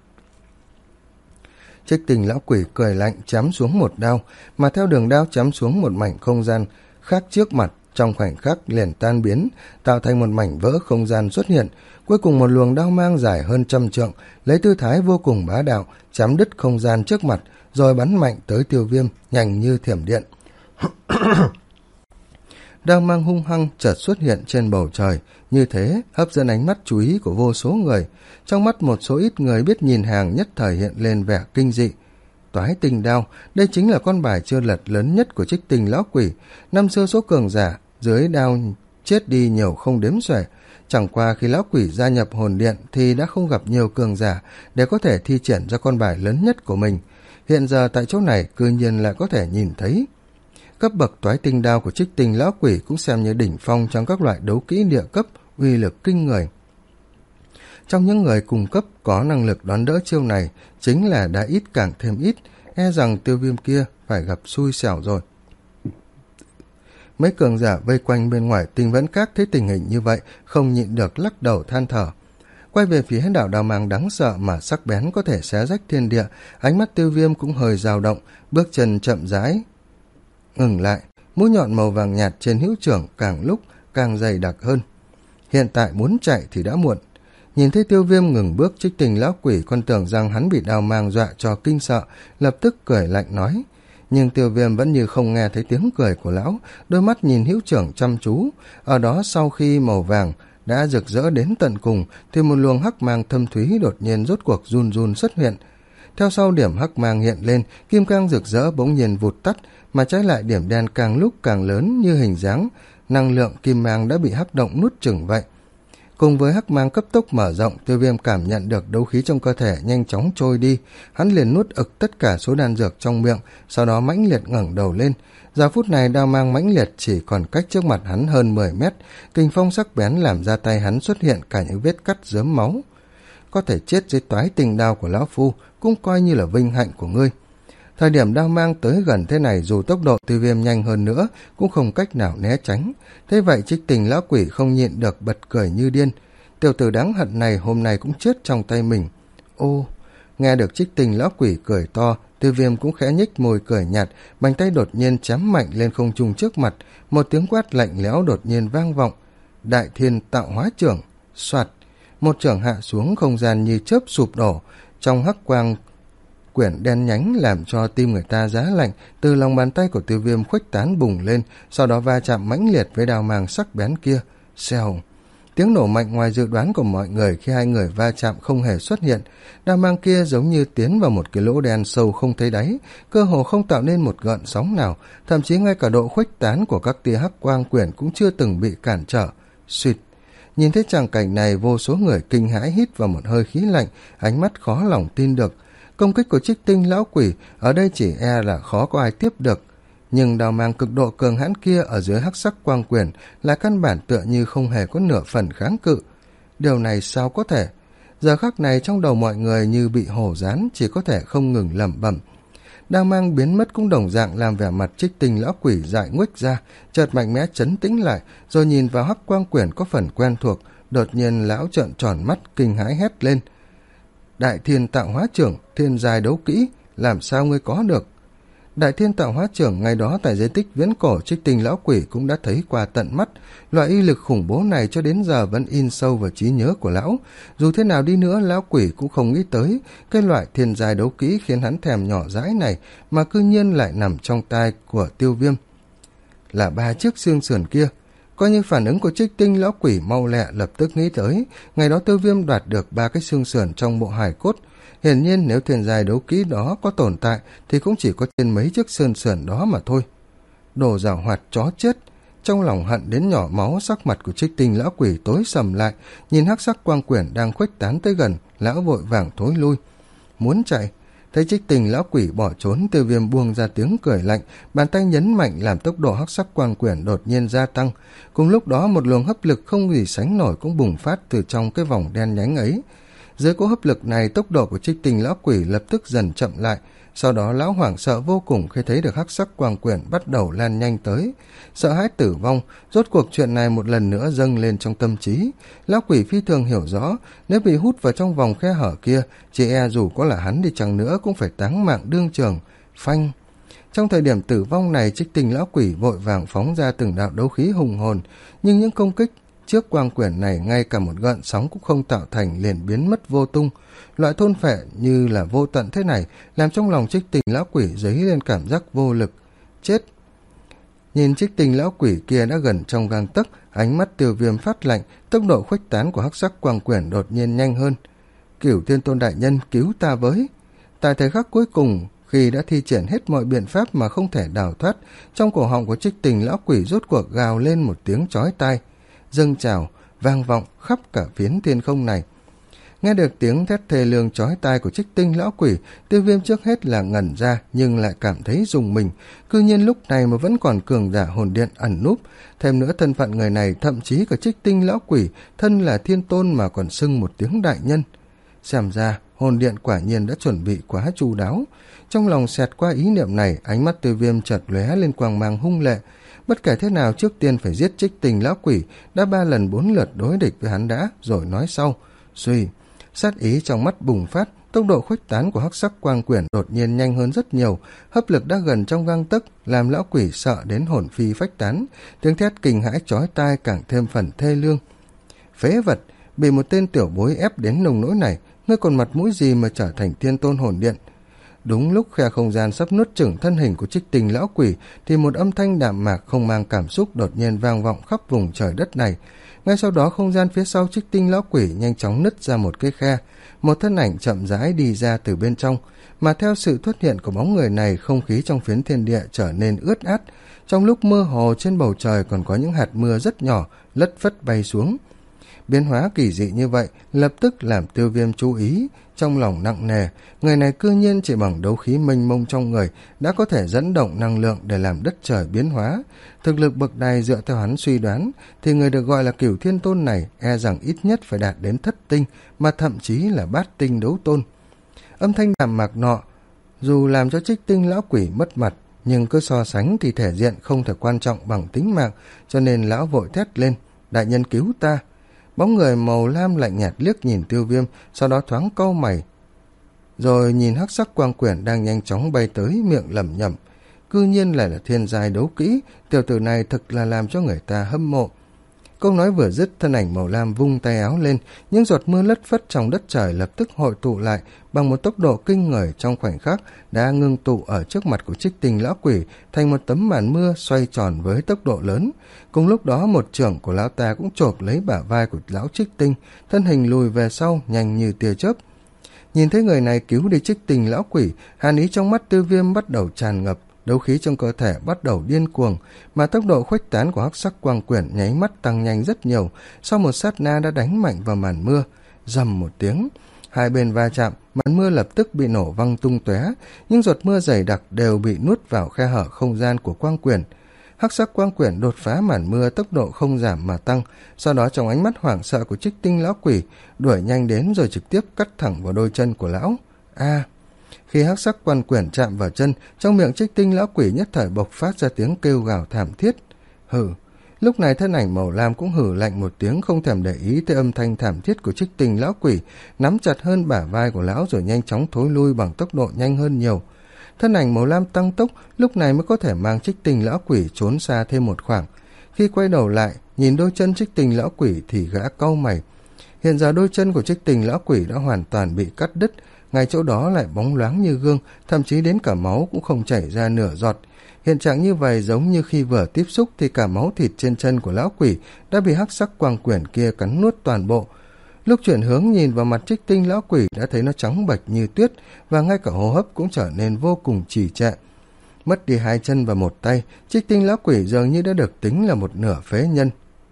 Speaker 1: Trích Tình lão quỷ cười lạnh chém xuống một đao, mà theo đường đao chém xuống một mảnh không gian khác trước mặt, trong khoảnh khắc liền tan biến, tạo thành một mảnh vỡ không gian xuất hiện. Cuối cùng một luồng đao mang dài hơn trăm trượng, lấy tư thái vô cùng bá đạo, chém đứt không gian trước mặt, rồi bắn mạnh tới Tiêu Viêm, nhanh như thiểm điện. Đao mang hung hăng chợt xuất hiện trên bầu trời, như thế hấp dẫn ánh mắt chú ý của vô số người. Trong mắt một số ít người biết nhìn hàng nhất thời hiện lên vẻ kinh dị. Toái tinh đao, đây chính là con bài chưa lật lớn nhất của Trích Tình lão quỷ. Năm xưa số cường giả dưới đao chết đi nhiều không đếm xuể. Chẳng qua khi lão quỷ gia nhập hồn điện thì đã không gặp nhiều cường giả để có thể thi triển ra con bài lớn nhất của mình. Hiện giờ tại chỗ này cư nhiên lại có thể nhìn thấy. Cấp bậc toái tinh đao của Trích Tình lão quỷ cũng xem như đỉnh phong trong các loại đấu kỹ địa cấp, uy lực kinh người. Trong những người cùng cấp có năng lực đón đỡ chiêu này, chính là đã ít càng thêm ít, e rằng Tiêu Viêm kia phải gặp xui xẻo rồi. Mấy cường giả vây quanh bên ngoài Tinh Vẫn Các thấy tình hình như vậy, không nhịn được lắc đầu than thở. Quay về phía đạo đao mang đáng sợ mà sắc bén có thể xé rách thiên địa, ánh mắt Tiêu Viêm cũng hơi dao động, bước chân chậm rãi ngừng lại, mũi nhọn màu vàng nhạt trên hữu trưởng càng lúc càng dày đặc hơn. Hiện tại muốn chạy thì đã muộn. Nhìn thấy Tiêu Viêm ngừng bước, Trích Tình lão quỷ còn tưởng rằng hắn bị đao mang dọa cho kinh sợ, lập tức cười lạnh nói. Nhưng Tiêu Viêm vẫn như không nghe thấy tiếng cười của lão, đôi mắt nhìn hữu trưởng chăm chú. Ở đó sau khi màu vàng đã rực rỡ đến tận cùng thì một luồng hắc mang thâm thúy đột nhiên rốt cuộc run run xuất hiện. Theo sau điểm hắc mang hiện lên, kim cang rực rỡ bỗng nhiên vụt tắt, mà trái lại điểm đen càng lúc càng lớn như hình dáng năng lượng kim mang đã bị hắc động nuốt chửng vậy. Cùng với hắc mang cấp tốc mở rộng, Tiêu Viêm cảm nhận được đấu khí trong cơ thể nhanh chóng trôi đi, hắn liền nuốt ực tất cả số đan dược trong miệng, sau đó mãnh liệt ngẩng đầu lên. Giờ phút này đao mang mãnh liệt chỉ còn cách trước mặt hắn hơn mười mét, kình phong sắc bén làm ra tay hắn xuất hiện cả những vết cắt rớm máu. Có thể chết dưới toái tình đao của lão phu cũng coi như là vinh hạnh của ngươi. Thời điểm đao mang tới gần thế này, dù tốc độ Tiêu Viêm nhanh hơn nữa cũng không cách nào né tránh. Thế vậy Trích Tình lão quỷ không nhịn được bật cười như điên. Tiểu tử đáng hận này hôm nay cũng chết trong tay mình. Ô, nghe được Trích Tình lão quỷ cười to, Tiêu Viêm cũng khẽ nhếch môi cười nhạt, bàn tay đột nhiên chém mạnh lên không trung trước mặt, một tiếng quát lạnh lẽo đột nhiên vang vọng. Đại Thiên Tạo Hóa Chưởng. Soạt, một chưởng hạ xuống, không gian như chớp sụp đổ, trong hắc quang quyển đen nhánh làm cho tim người ta giá lạnh, từ lòng bàn tay của Tiêu Viêm khuếch tán bùng lên, sau đó va chạm mãnh liệt với đao mang sắc bén kia. Xèo, tiếng nổ mạnh ngoài dự đoán của mọi người khi hai người va chạm không hề xuất hiện. Đao mang kia giống như tiến vào một cái lỗ đen sâu không thấy đáy, cơ hồ không tạo nên một gợn sóng nào, thậm chí ngay cả độ khuếch tán của các tia hắc quang quyển cũng chưa từng bị cản trở. Suýt, nhìn thấy tràng cảnh này, vô số người kinh hãi hít vào một hơi khí lạnh, ánh mắt khó lòng tin được. Công kích của Trích Tinh lão quỷ ở đây chỉ e là khó có ai tiếp được, nhưng đao mang cực độ cường hãn kia ở dưới hắc sắc quang quyển là căn bản tựa như không hề có nửa phần kháng cự. Điều này sao có thể? Giờ khắc này trong đầu mọi người như bị hổ dán, chỉ có thể không ngừng lẩm bẩm. Đao mang biến mất cũng đồng dạng làm vẻ mặt Trích Tinh lão quỷ dại nguếch ra, chợt mạnh mẽ trấn tĩnh lại, rồi nhìn vào hắc quang quyển có phần quen thuộc, đột nhiên lão trợn tròn mắt kinh hãi hét lên. Đại Thiên Tạo Hóa Chưởng, thiên giai đấu kỹ, làm sao ngươi có được? Đại Thiên Tạo Hóa Chưởng ngày đó tại di tích viễn cổ, Trích Tinh lão quỷ cũng đã thấy qua tận mắt. Loại uy lực khủng bố này cho đến giờ vẫn in sâu vào trí nhớ của lão. Dù thế nào đi nữa, lão quỷ cũng không nghĩ tới cái loại thiên giai đấu kỹ khiến hắn thèm nhỏ dãi này mà cư nhiên lại nằm trong tay của Tiêu Viêm. Là ba chiếc xương sườn kia. Coi như phản ứng của Trích Tinh lão quỷ mau lẹ, lập tức nghĩ tới ngày đó Tiêu Viêm đoạt được ba cái xương sườn trong bộ hài cốt. Hiển nhiên nếu thiên giai đấu kỹ đó có tồn tại thì cũng chỉ có trên mấy chiếc xương sườn đó mà thôi. Đồ giảo hoạt chó chết. Trong lòng hận đến nhỏ máu, sắc mặt của Trích Tinh lão quỷ tối sầm lại, nhìn hắc sắc quang quyển đang khuếch tán tới gần, lão vội vàng thối lui. Muốn chạy, thấy Trích Tinh lão quỷ bỏ trốn, Tiêu Viêm buông ra tiếng cười lạnh, bàn tay nhấn mạnh làm tốc độ hắc sắc quang quyển đột nhiên gia tăng. Cùng lúc đó một luồng hấp lực không gì sánh nổi cũng bùng phát từ trong cái vòng đen nhánh ấy. Dưới cỗ hấp lực này, tốc độ của Trích Tinh lão quỷ lập tức dần chậm lại, sau đó lão hoảng sợ vô cùng khi thấy được hắc sắc quang quyển bắt đầu lan nhanh tới. Sợ hãi tử vong, rốt cuộc chuyện này một lần nữa dâng lên trong tâm trí. Lão quỷ phi thường hiểu rõ, nếu bị hút vào trong vòng khe hở kia, chỉ e dù có là hắn đi chăng nữa cũng phải táng mạng đương trường. Phanh. Trong thời điểm tử vong này, Trích Tinh lão quỷ vội vàng phóng ra từng đạo đấu khí hùng hồn, nhưng những công kích trước quang quyển này ngay cả một gợn sóng cũng không tạo thành, liền biến mất vô tung. Loại thôn phệ như là vô tận thế này làm trong lòng Trích Tinh lão quỷ dấy lên cảm giác vô lực. Chết. Nhìn Trích Tinh lão quỷ kia đã gần trong gang tấc, ánh mắt Tiêu Viêm phát lạnh, tốc độ khuếch tán của hắc sắc quang quyển đột nhiên nhanh hơn. Cửu Thiên Tôn đại nhân, cứu ta với. Tại thời khắc cuối cùng, khi đã thi triển hết mọi biện pháp mà không thể đào thoát, trong cổ họng của Trích Tinh lão quỷ rốt cuộc gào lên một tiếng chói tai, dâng trào vang vọng khắp cả phiến thiên không này. Nghe được tiếng thét thê lương chói tai của Trích Tinh lão quỷ, Tiêu Viêm trước hết là ngẩn ra, nhưng lại cảm thấy rùng mình. Cư nhiên lúc này mà vẫn còn cường giả hồn điện ẩn núp, thêm nữa thân phận người này thậm chí cả Trích Tinh lão quỷ thân là thiên tôn mà còn xưng một tiếng đại nhân. Xem ra hồn điện quả nhiên đã chuẩn bị quá chu đáo. Trong lòng xẹt qua ý niệm này, ánh mắt Tiêu Viêm chợt lóe lên quang mang hung lệ. Bất kể thế nào, trước tiên phải giết Trích Tinh lão quỷ đã ba lần bốn lượt đối địch với hắn đã, rồi nói sau. Suy, sát ý trong mắt bùng phát, tốc độ khuếch tán của hắc sắc quang quyển đột nhiên nhanh hơn rất nhiều, hấp lực đã gần trong gang tấc, làm lão quỷ sợ đến hồn phi phách tán, tiếng thét kinh hãi chói tai càng thêm phần thê lương. Phế vật, bị một tên tiểu bối ép đến nông nỗi này, ngươi còn mặt mũi gì mà trở thành thiên tôn hồn điện. Đúng lúc khe không gian sắp nuốt chửng thân hình của Trích Tinh lão quỷ thì một âm thanh đạm mạc không mang cảm xúc đột nhiên vang vọng khắp vùng trời đất này. Ngay sau đó không gian phía sau Trích Tinh lão quỷ nhanh chóng nứt ra một cái khe, một thân ảnh chậm rãi đi ra từ bên trong, mà theo sự xuất hiện của bóng người này, không khí trong phiến thiên địa trở nên ướt át. Trong lúc mơ hồ trên bầu trời còn có những hạt mưa rất nhỏ lất phất bay xuống. Biến hóa kỳ dị như vậy lập tức làm Tiêu Viêm chú ý, trong lòng nặng nề. Người này cư nhiên chỉ bằng đấu khí mênh mông trong người đã có thể dẫn động năng lượng để làm đất trời biến hóa. Thực lực bậc này dựa theo hắn suy đoán thì người được gọi là Cửu Thiên Tôn này e rằng ít nhất phải đạt đến thất tinh, mà thậm chí là bát tinh đấu tôn. Âm thanh đạm mạc nọ dù làm cho Trích Tinh lão quỷ mất mặt, nhưng cứ so sánh thì thể diện không thể quan trọng bằng tính mạng, cho nên lão vội thét lên: đại nhân cứu ta. Bóng người màu lam lạnh nhạt liếc nhìn Tiêu Viêm, sau đó thoáng cau mày, rồi nhìn hắc sắc quang quyển đang nhanh chóng bay tới, miệng lẩm nhẩm: cư nhiên lại là thiên giai đấu kỹ, tiểu tử này thực là làm cho người ta hâm mộ. Câu nói vừa dứt, thân ảnh màu lam vung tay áo lên, những giọt mưa lất phất trong đất trời lập tức hội tụ lại bằng một tốc độ kinh người, trong khoảnh khắc đã ngưng tụ ở trước mặt của Trích Tinh lão quỷ thành một tấm màn mưa xoay tròn với tốc độ lớn. Cùng lúc đó một chưởng của lão ta cũng chộp lấy bả vai của lão Trích Tinh, thân hình lùi về sau nhanh như tia chớp. Nhìn thấy người này cứu đi Trích Tinh lão quỷ, hàn ý trong mắt Tiêu Viêm bắt đầu tràn ngập, đấu khí trong cơ thể bắt đầu điên cuồng, mà tốc độ khuếch tán của hắc sắc quang quyển nháy mắt tăng nhanh rất nhiều, sau một sát na đã đánh mạnh vào màn mưa. Rầm một tiếng, hai bên va chạm, màn mưa lập tức bị nổ văng tung tóe, những giọt mưa dày đặc đều bị nuốt vào khe hở không gian của quang quyển. Hắc sắc quang quyển đột phá màn mưa, tốc độ không giảm mà tăng, sau đó trong ánh mắt hoảng sợ của Trích Tinh lão quỷ đuổi nhanh đến rồi trực tiếp cắt thẳng vào đôi chân của lão. A! Khi hắc sắc quan quyển chạm vào chân, trong miệng Trích Tinh lão quỷ nhất thời bộc phát ra tiếng kêu gào thảm thiết. Hừ! Lúc này thân ảnh màu lam cũng hừ lạnh một tiếng, không thèm để ý tới âm thanh thảm thiết của Trích Tinh lão quỷ, nắm chặt hơn bả vai của lão rồi nhanh chóng thối lui bằng tốc độ nhanh hơn nhiều. Thân ảnh màu lam tăng tốc, lúc này mới có thể mang Trích Tinh lão quỷ trốn xa thêm một khoảng. Khi quay đầu lại, nhìn đôi chân Trích Tinh lão quỷ thì gã cau mày. Hiện giờ đôi chân của Trích Tinh lão quỷ đã hoàn toàn bị cắt đứt, ngay chỗ đó lại bóng loáng như gương, thậm chí đến cả máu cũng không chảy ra nửa giọt. Hiện trạng như vậy giống như khi vừa tiếp xúc thì cả máu thịt trên chân của lão quỷ đã bị hắc sắc quang quyển kia cắn nuốt toàn bộ. Lúc chuyển hướng nhìn vào mặt Trích Tinh lão quỷ đã thấy nó trắng bệch như tuyết, và ngay cả hô hấp cũng trở nên vô cùng trì trệ. Mất đi hai chân và một tay, Trích Tinh lão quỷ dường như đã được tính là một nửa phế nhân.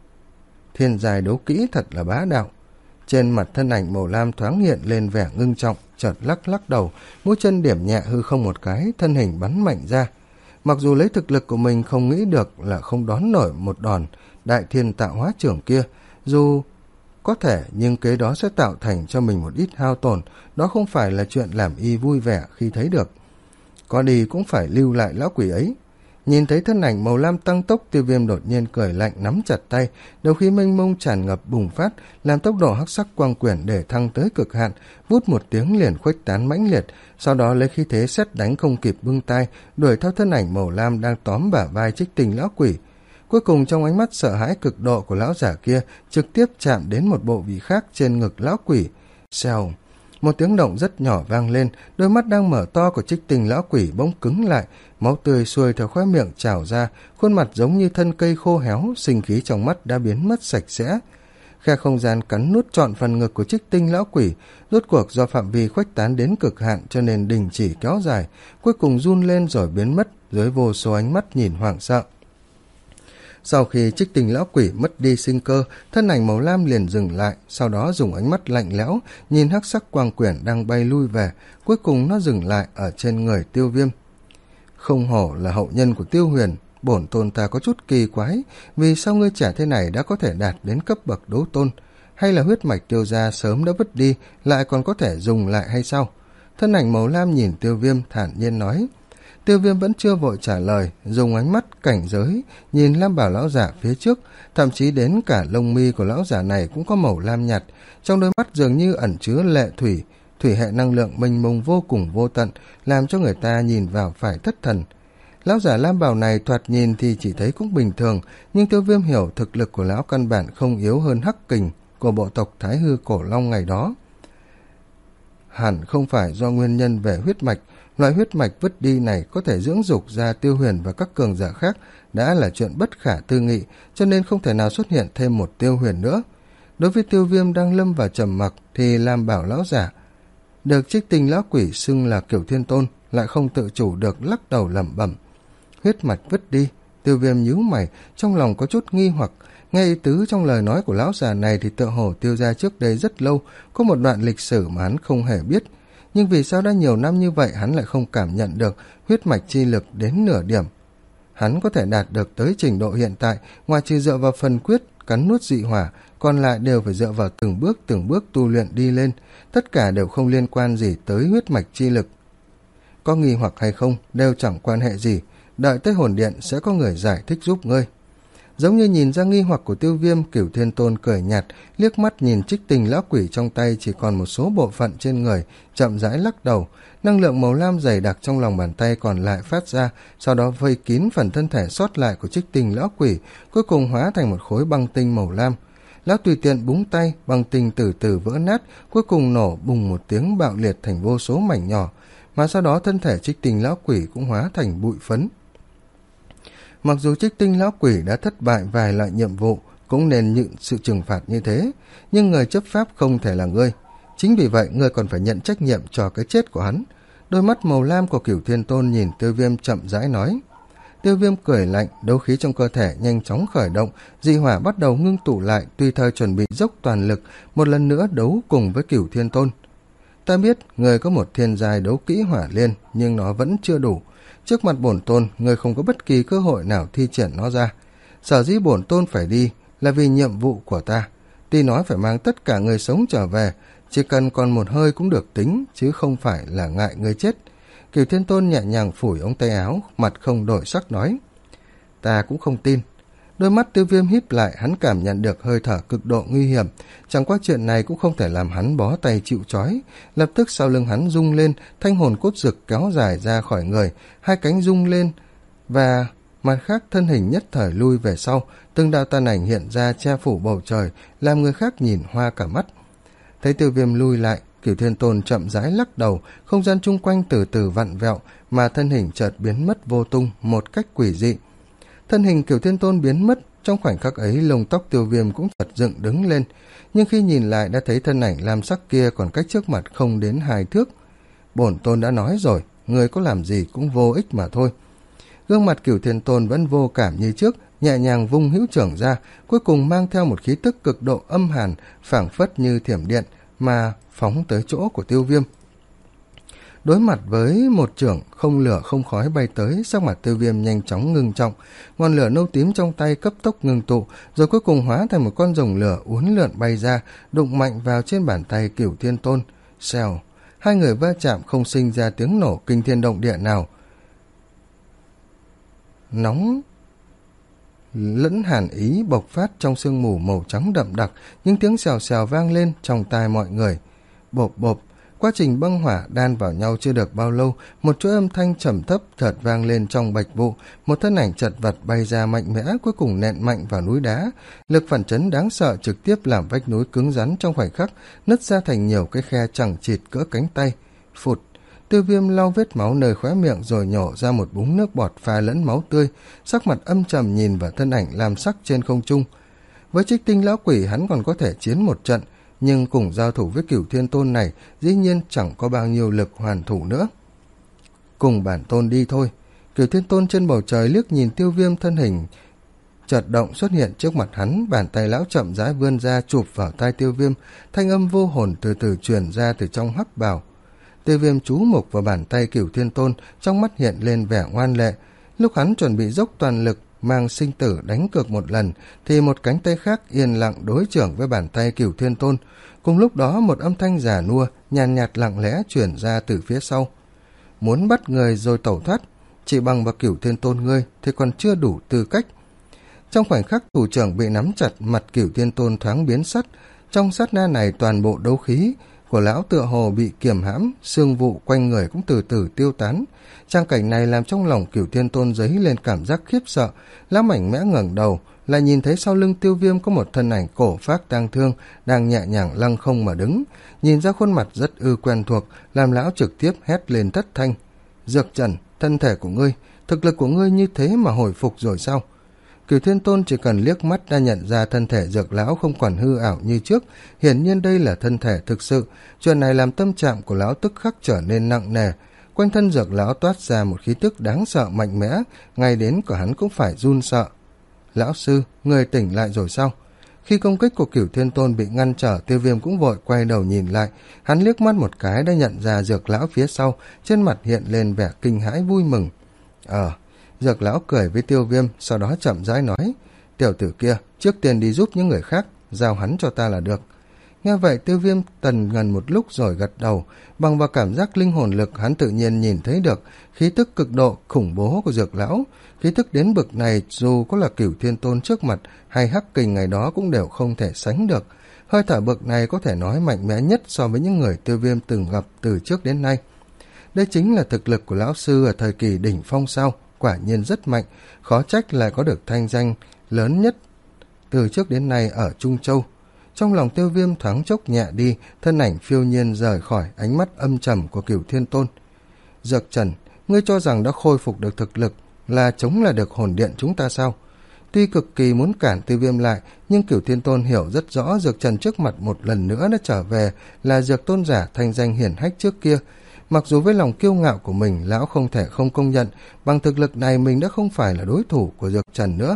Speaker 1: Thiên giai đấu kỹ thật là bá đạo. Trên mặt thân ảnh màu lam thoáng hiện lên vẻ ngưng trọng, chợt lắc lắc đầu, mũi chân điểm nhẹ hư không một cái, thân hình bắn mạnh ra. Mặc dù lấy thực lực của mình không nghĩ được là không đón nổi một đòn đại thiên tạo hóa trưởng kia, dù có thể nhưng kế đó sẽ tạo thành cho mình một ít hao tổn, đó không phải là chuyện làm y vui vẻ khi thấy được. Có đi cũng phải lưu lại lão quỷ ấy. Nhìn thấy thân ảnh màu lam tăng tốc, Tiêu Viêm đột nhiên cười lạnh nắm chặt tay, đầu khí mênh mông tràn ngập bùng phát, làm tốc độ hắc sắc quang quyển để thăng tới cực hạn, vút một tiếng liền khuếch tán mãnh liệt, sau đó lấy khí thế sét đánh không kịp bưng tay, đuổi theo thân ảnh màu lam đang tóm bả vai Trích Tinh lão quỷ. Cuối cùng trong ánh mắt sợ hãi cực độ của lão giả kia trực tiếp chạm đến một bộ vị khác trên ngực lão quỷ. Xèo! Một tiếng động rất nhỏ vang lên, đôi mắt đang mở to của Trích Tinh lão quỷ bỗng cứng lại, máu tươi xuôi theo khóe miệng trào ra, khuôn mặt giống như thân cây khô héo, sinh khí trong mắt đã biến mất sạch sẽ. Khe không gian cắn nuốt trọn phần ngực của Trích Tinh lão quỷ, rốt cuộc do phạm vi khuếch tán đến cực hạn cho nên đình chỉ kéo dài, cuối cùng run lên rồi biến mất dưới vô số ánh mắt nhìn hoảng sợ. Sau khi Trích Tinh lão quỷ mất đi sinh cơ, thân ảnh màu lam liền dừng lại, sau đó dùng ánh mắt lạnh lẽo nhìn hắc sắc quang quyển đang bay lui về, cuối cùng nó dừng lại ở trên người Tiêu Viêm. Không hổ là hậu nhân của Tiêu Huyền, bổn tôn ta có chút kỳ quái, vì sao ngươi trẻ thế này đã có thể đạt đến cấp bậc đấu tôn, hay là huyết mạch Tiêu gia sớm đã vứt đi, lại còn có thể dùng lại hay sao? Thân ảnh màu lam nhìn Tiêu Viêm thản nhiên nói. Tiêu Viêm vẫn chưa vội trả lời, dùng ánh mắt cảnh giới nhìn lam bảo lão giả phía trước, thậm chí đến cả lông mi của lão giả này cũng có màu lam nhạt, trong đôi mắt dường như ẩn chứa lệ thủy, thủy hệ năng lượng mênh mông vô cùng vô tận, làm cho người ta nhìn vào phải thất thần. Lão giả lam bảo này thoạt nhìn thì chỉ thấy cũng bình thường, nhưng Tiêu Viêm hiểu thực lực của lão căn bản không yếu hơn Hắc Kình, của bộ tộc Thái Hư Cổ Long ngày đó. Hẳn không phải do nguyên nhân về huyết mạch, loại huyết mạch vứt đi này có thể dưỡng dục ra Tiêu Huyền và các cường giả khác đã là chuyện bất khả tư nghị, cho nên không thể nào xuất hiện thêm một Tiêu Huyền nữa. Đối với Tiêu Viêm đang lâm vào trầm mặc thì Lam Bảo lão giả được Trích Tinh lão quỷ xưng là Cửu Thiên Tôn lại không tự chủ được lắc đầu lẩm bẩm. Huyết mạch vứt đi. Tiêu Viêm nhíu mày, trong lòng có chút nghi hoặc. Nghe ý tứ trong lời nói của lão già này thì tựa hồ Tiêu gia trước đây rất lâu có một đoạn lịch sử mà hắn không hề biết, nhưng vì sao đã nhiều năm như vậy hắn lại không cảm nhận được huyết mạch chi lực đến nửa điểm. Hắn có thể đạt được tới trình độ hiện tại, ngoài trừ dựa vào phần quyết cắn nuốt dị hỏa, còn lại đều phải dựa vào từng bước từng bước tu luyện đi lên, tất cả đều không liên quan gì tới huyết mạch chi lực. Có nghi hoặc hay không đều chẳng quan hệ gì, đợi tới hồn điện sẽ có người giải thích giúp ngươi. Giống như nhìn ra nghi hoặc của Tiêu Viêm, Cửu Thiên Tôn cười nhạt, liếc mắt nhìn Trích Tinh lão quỷ trong tay chỉ còn một số bộ phận trên người, chậm rãi lắc đầu. Năng lượng màu lam dày đặc trong lòng bàn tay còn lại phát ra, sau đó vây kín phần thân thể sót lại của Trích Tinh lão quỷ, cuối cùng hóa thành một khối băng tinh màu lam. Lão tùy tiện búng tay, băng tinh từ từ vỡ nát, cuối cùng nổ bùng một tiếng bạo liệt thành vô số mảnh nhỏ, mà sau đó thân thể Trích Tinh lão quỷ cũng hóa thành bụi phấn. Mặc dù Trích Tinh lão quỷ đã thất bại vài loại nhiệm vụ, cũng nên nhận sự trừng phạt như thế, nhưng người chấp pháp không thể là ngươi. Chính vì vậy ngươi còn phải nhận trách nhiệm cho cái chết của hắn. Đôi mắt màu lam của Cửu Thiên Tôn nhìn Tiêu Viêm chậm rãi nói. Tiêu Viêm cười lạnh, đấu khí trong cơ thể nhanh chóng khởi động, dị hỏa bắt đầu ngưng tụ lại, tùy thời chuẩn bị dốc toàn lực, một lần nữa đấu cùng với Cửu Thiên Tôn. Ta biết người có một thiên giai đấu kỹ hỏa liên, nhưng nó vẫn chưa đủ. Trước mặt bổn tôn, người không có bất kỳ cơ hội nào thi triển nó ra. Sở dĩ bổn tôn phải đi là vì nhiệm vụ của ta. Tuy nói phải mang tất cả người sống trở về, chỉ cần còn một hơi cũng được tính, chứ không phải là ngại người chết. Cửu Thiên Tôn nhẹ nhàng phủi ống tay áo, mặt không đổi sắc nói. Ta cũng không tin. Đôi mắt Tiêu Viêm híp lại, hắn cảm nhận được hơi thở cực độ nguy hiểm, chẳng qua chuyện này cũng không thể làm hắn bó tay chịu trói. Lập tức sau lưng hắn rung lên, thanh hồn cốt dực kéo dài ra khỏi người, hai cánh rung lên và mặt khác thân hình nhất thời lui về sau, từng đạo tàn ảnh hiện ra che phủ bầu trời, làm người khác nhìn hoa cả mắt. Thấy Tiêu Viêm lui lại, Cửu Thiên Tôn chậm rãi lắc đầu, không gian chung quanh từ từ vặn vẹo, mà thân hình chợt biến mất vô tung một cách quỷ dị. Thân hình Cửu Thiên Tôn biến mất, trong khoảnh khắc ấy lông tóc Tiêu Viêm cũng chợt dựng đứng lên, nhưng khi nhìn lại đã thấy thân ảnh lam sắc kia còn cách trước mặt không đến hai thước. Bổn tôn đã nói rồi, người có làm gì cũng vô ích mà thôi. Gương mặt Cửu Thiên Tôn vẫn vô cảm như trước, nhẹ nhàng vung hữu trưởng ra, cuối cùng mang theo một khí tức cực độ âm hàn, phảng phất như thiểm điện mà phóng tới chỗ của Tiêu Viêm. Đối mặt với một chưởng không lửa không khói bay tới, sắc mặt Tiêu Viêm nhanh chóng ngưng trọng, ngọn lửa nâu tím trong tay cấp tốc ngưng tụ, rồi cuối cùng hóa thành một con rồng lửa uốn lượn bay ra, đụng mạnh vào trên bàn tay Cửu Thiên Tôn. Xèo, hai người va chạm không sinh ra tiếng nổ kinh thiên động địa nào. Nóng lẫn hàn ý bộc phát trong sương mù màu trắng đậm đặc, những tiếng xèo xèo vang lên trong tai mọi người. Bộp bộp, quá trình băng hỏa đan vào nhau chưa được bao lâu, một chuỗi âm thanh trầm thấp chợt vang lên trong bạch vụ, một thân ảnh chật vật bay ra mạnh mẽ, cuối cùng nện mạnh vào núi đá. Lực phản chấn đáng sợ trực tiếp làm vách núi cứng rắn trong khoảnh khắc nứt ra thành nhiều cái khe chằng chịt cỡ cánh tay. Phụt, Tiêu Viêm lau vết máu nơi khóe miệng rồi nhổ ra một búng nước bọt pha lẫn máu tươi, sắc mặt âm trầm nhìn vào thân ảnh lam sắc trên không trung. Với Trích Tinh lão quỷ hắn còn có thể chiến một trận, nhưng cùng giao thủ với Cửu Thiên Tôn này dĩ nhiên chẳng có bao nhiêu lực hoàn thủ nữa. Cùng bản tôn đi thôi. Cửu Thiên Tôn trên bầu trời liếc nhìn Tiêu Viêm, thân hình chợt động xuất hiện trước mặt hắn, bàn tay lão chậm rãi vươn ra chụp vào tai Tiêu Viêm, thanh âm vô hồn từ từ truyền ra từ trong hắc bào. Tiêu Viêm chú mục vào bàn tay Cửu Thiên Tôn, trong mắt hiện lên vẻ ngoan lệ. Lúc hắn chuẩn bị dốc toàn lực mang sinh tử đánh cược một lần, thì một cánh tay khác yên lặng đối chưởng với bàn tay Cửu Thiên Tôn. Cùng lúc đó một âm thanh già nua nhàn nhạt, nhạt lặng lẽ truyền ra từ phía sau. Muốn bắt người rồi tẩu thoát, chỉ bằng vào Cửu Thiên Tôn ngươi thì còn chưa đủ tư cách. Trong khoảnh khắc thủ trưởng bị nắm chặt, mặt Cửu Thiên Tôn thoáng biến sắc. Trong sát na này toàn bộ đấu khí của lão tựa hồ bị kiềm hãm, xương vụ quanh người cũng từ từ tiêu tán. Trang cảnh này làm trong lòng Cửu Thiên Tôn dấy lên cảm giác khiếp sợ. Lão mạnh mẽ ngẩng đầu, lại nhìn thấy sau lưng Tiêu Viêm có một thân ảnh cổ phác tang thương đang nhẹ nhàng lăng không mà đứng, nhìn ra khuôn mặt rất ư quen thuộc, làm lão trực tiếp hét lên thất thanh: Dược Trần, thân thể của ngươi, thực lực của ngươi như thế mà hồi phục rồi sao? Cửu Thiên Tôn chỉ cần liếc mắt đã nhận ra thân thể Dược lão không còn hư ảo như trước, hiển nhiên đây là thân thể thực sự. Chuyện này làm tâm trạng của lão tức khắc trở nên nặng nề. Quanh thân Dược lão toát ra một khí tức đáng sợ mạnh mẽ, ngay đến cả hắn cũng phải run sợ. Lão sư, người tỉnh lại rồi sao? Khi công kích của Cửu Thiên Tôn bị ngăn trở, Tiêu Viêm cũng vội quay đầu nhìn lại. Hắn liếc mắt một cái đã nhận ra Dược lão phía sau, trên mặt hiện lên vẻ kinh hãi vui mừng. Ờ, Dược lão cười với Tiêu Viêm, sau đó chậm rãi nói: Tiểu tử kia, trước tiên đi giúp những người khác, giao hắn cho ta là được. Nghe vậy Tiêu Viêm tần ngần một lúc rồi gật đầu. Bằng vào cảm giác linh hồn lực, hắn tự nhiên nhìn thấy được khí tức cực độ khủng bố của Dược lão. Khí tức đến bực này, dù có là Cửu Thiên Tôn trước mặt hay Hắc Kình ngày đó cũng đều không thể sánh được. Hơi thở bực này có thể nói mạnh mẽ nhất so với những người Tiêu Viêm từng gặp từ trước đến nay. Đây chính là thực lực của lão sư ở thời kỳ đỉnh phong sao? Quả nhiên rất mạnh, khó trách lại có được thanh danh lớn nhất từ trước đến nay ở Trung Châu. Trong lòng Tiêu Viêm thoáng chốc nhẹ đi, thân ảnh phiêu nhiên rời khỏi ánh mắt âm trầm của Cửu Thiên Tôn. Dược Trần, ngươi cho rằng đã khôi phục được thực lực là chống lại được hồn điện chúng ta sao? Tuy cực kỳ muốn cản Tiêu Viêm lại, nhưng Cửu Thiên Tôn hiểu rất rõ Dược Trần trước mặt một lần nữa đã trở về là Dược Tôn giả thanh danh hiển hách trước kia. Mặc dù với lòng kiêu ngạo của mình, lão không thể không công nhận bằng thực lực này mình đã không phải là đối thủ của Dược Trần nữa.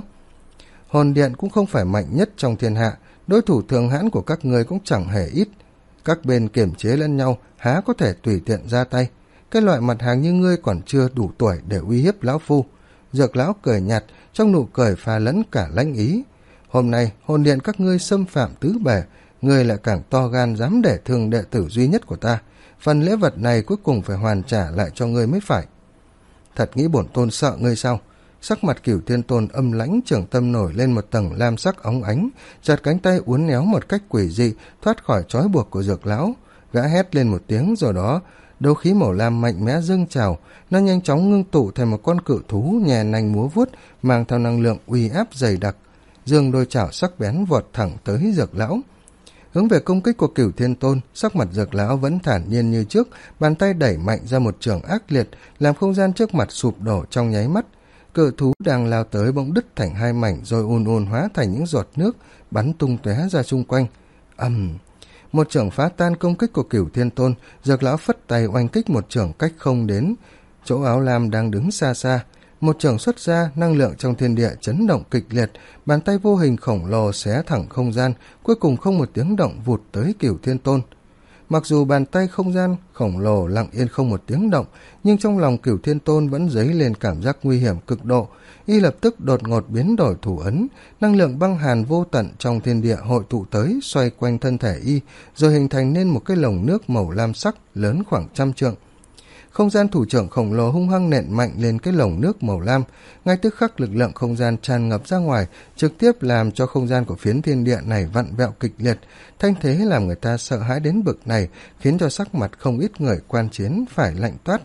Speaker 1: Hồn điện cũng không phải mạnh nhất trong thiên hạ, đối thủ thường hãn của các ngươi cũng chẳng hề ít. Các bên kiềm chế lẫn nhau, há có thể tùy tiện ra tay. Cái loại mặt hàng như ngươi còn chưa đủ tuổi để uy hiếp lão phu. Dược lão cười nhạt, trong nụ cười pha lẫn cả lãnh ý. Hôm nay hồn điện các ngươi xâm phạm tứ bề, ngươi lại càng to gan dám để thương đệ tử duy nhất của ta. Phần lễ vật này cuối cùng phải hoàn trả lại cho ngươi mới phải. Thật nghĩ bổn tôn sợ ngươi sao? Sắc mặt Cửu Thiên Tôn âm lãnh, trưởng tâm nổi lên một tầng lam sắc óng ánh, chợt cánh tay uốn éo một cách quỷ dị thoát khỏi trói buộc của Dược lão. Gã hét lên một tiếng, rồi đó đấu khí màu lam mạnh mẽ dâng trào, nó nhanh chóng ngưng tụ thành một con cự thú nhè nành múa vuốt, mang theo năng lượng uy áp dày đặc, giương đôi chảo sắc bén vọt thẳng tới Dược lão. Hướng về công kích của Cửu Thiên Tôn, sắc mặt Dược lão vẫn thản nhiên như trước, bàn tay đẩy mạnh ra một chưởng ác liệt, làm không gian trước mặt sụp đổ trong nháy mắt. Cự thú đang lao tới bỗng đứt thành hai mảnh, rồi ùn ùn hóa thành những giọt nước bắn tung tóe ra xung quanh. ầm um, một chưởng phá tan công kích của Cửu Thiên Tôn. Dược lão phất tay oanh kích một chưởng cách không đến chỗ áo lam đang đứng xa xa. Một chưởng xuất ra, năng lượng trong thiên địa chấn động kịch liệt, bàn tay vô hình khổng lồ xé thẳng không gian, cuối cùng không một tiếng động vụt tới Cửu Thiên Tôn. Mặc dù bàn tay không gian khổng lồ lặng yên không một tiếng động, nhưng trong lòng Cửu Thiên Tôn vẫn dấy lên cảm giác nguy hiểm cực độ. Y lập tức đột ngột biến đổi thủ ấn, năng lượng băng hàn vô tận trong thiên địa hội tụ tới, xoay quanh thân thể y, rồi hình thành nên một cái lồng nước màu lam sắc lớn khoảng trăm trượng. Không gian thủ trưởng khổng lồ hung hăng nện mạnh lên cái lồng nước màu lam, ngay tức khắc lực lượng không gian tràn ngập ra ngoài, trực tiếp làm cho không gian của phiến thiên địa này vặn vẹo kịch liệt. Thanh thế làm người ta sợ hãi đến bực này, khiến cho sắc mặt không ít người quan chiến phải lạnh toát.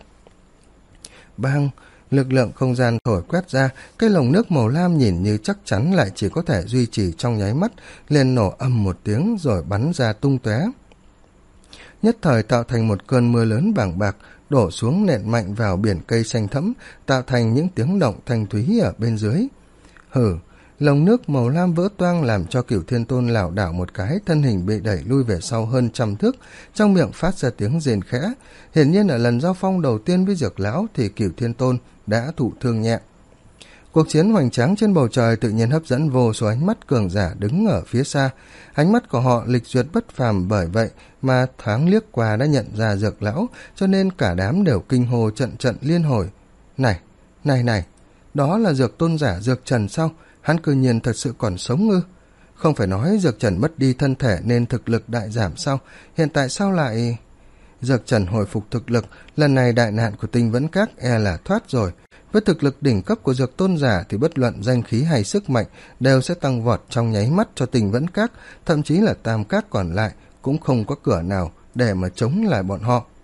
Speaker 1: Bang! Lực lượng không gian thổi quét ra, cái lồng nước màu lam nhìn như chắc chắn lại chỉ có thể duy trì trong nháy mắt, liền nổ ầm một tiếng rồi bắn ra tung tóe. Nhất thời tạo thành một cơn mưa lớn bàng bạc, đổ xuống nện mạnh vào biển cây xanh thẫm, tạo thành những tiếng động thanh thúy ở bên dưới. Hử! Lồng nước màu lam vỡ toang làm cho Cửu Thiên Tôn lảo đảo một cái, thân hình bị đẩy lui về sau hơn trăm thước, trong miệng phát ra tiếng rên khẽ. Hiển nhiên ở lần giao phong đầu tiên với Dược lão thì Cửu Thiên Tôn đã thụ thương nhẹ. Cuộc chiến hoành tráng trên bầu trời tự nhiên hấp dẫn vô số ánh mắt cường giả đứng ở phía xa. Ánh mắt của họ lịch duyệt bất phàm, bởi vậy mà thoáng liếc qua đã nhận ra Dược lão, cho nên cả đám đều kinh hô trận trận liên hồi. Này, này này, đó là Dược Tôn giả Dược Trần sao? Hắn cư nhiên thật sự còn sống ư? Không phải nói Dược Trần mất đi thân thể nên thực lực đại giảm sao? Hiện tại sao lại... Dược Trần hồi phục thực lực, lần này đại nạn của Tinh Vẫn Các e là thoát rồi. Với thực lực đỉnh cấp của Dược Tôn giả thì bất luận danh khí hay sức mạnh đều sẽ tăng vọt trong nháy mắt cho Tinh Vẫn Các, thậm chí là Tam Các còn lại cũng không có cửa nào để mà chống lại bọn họ.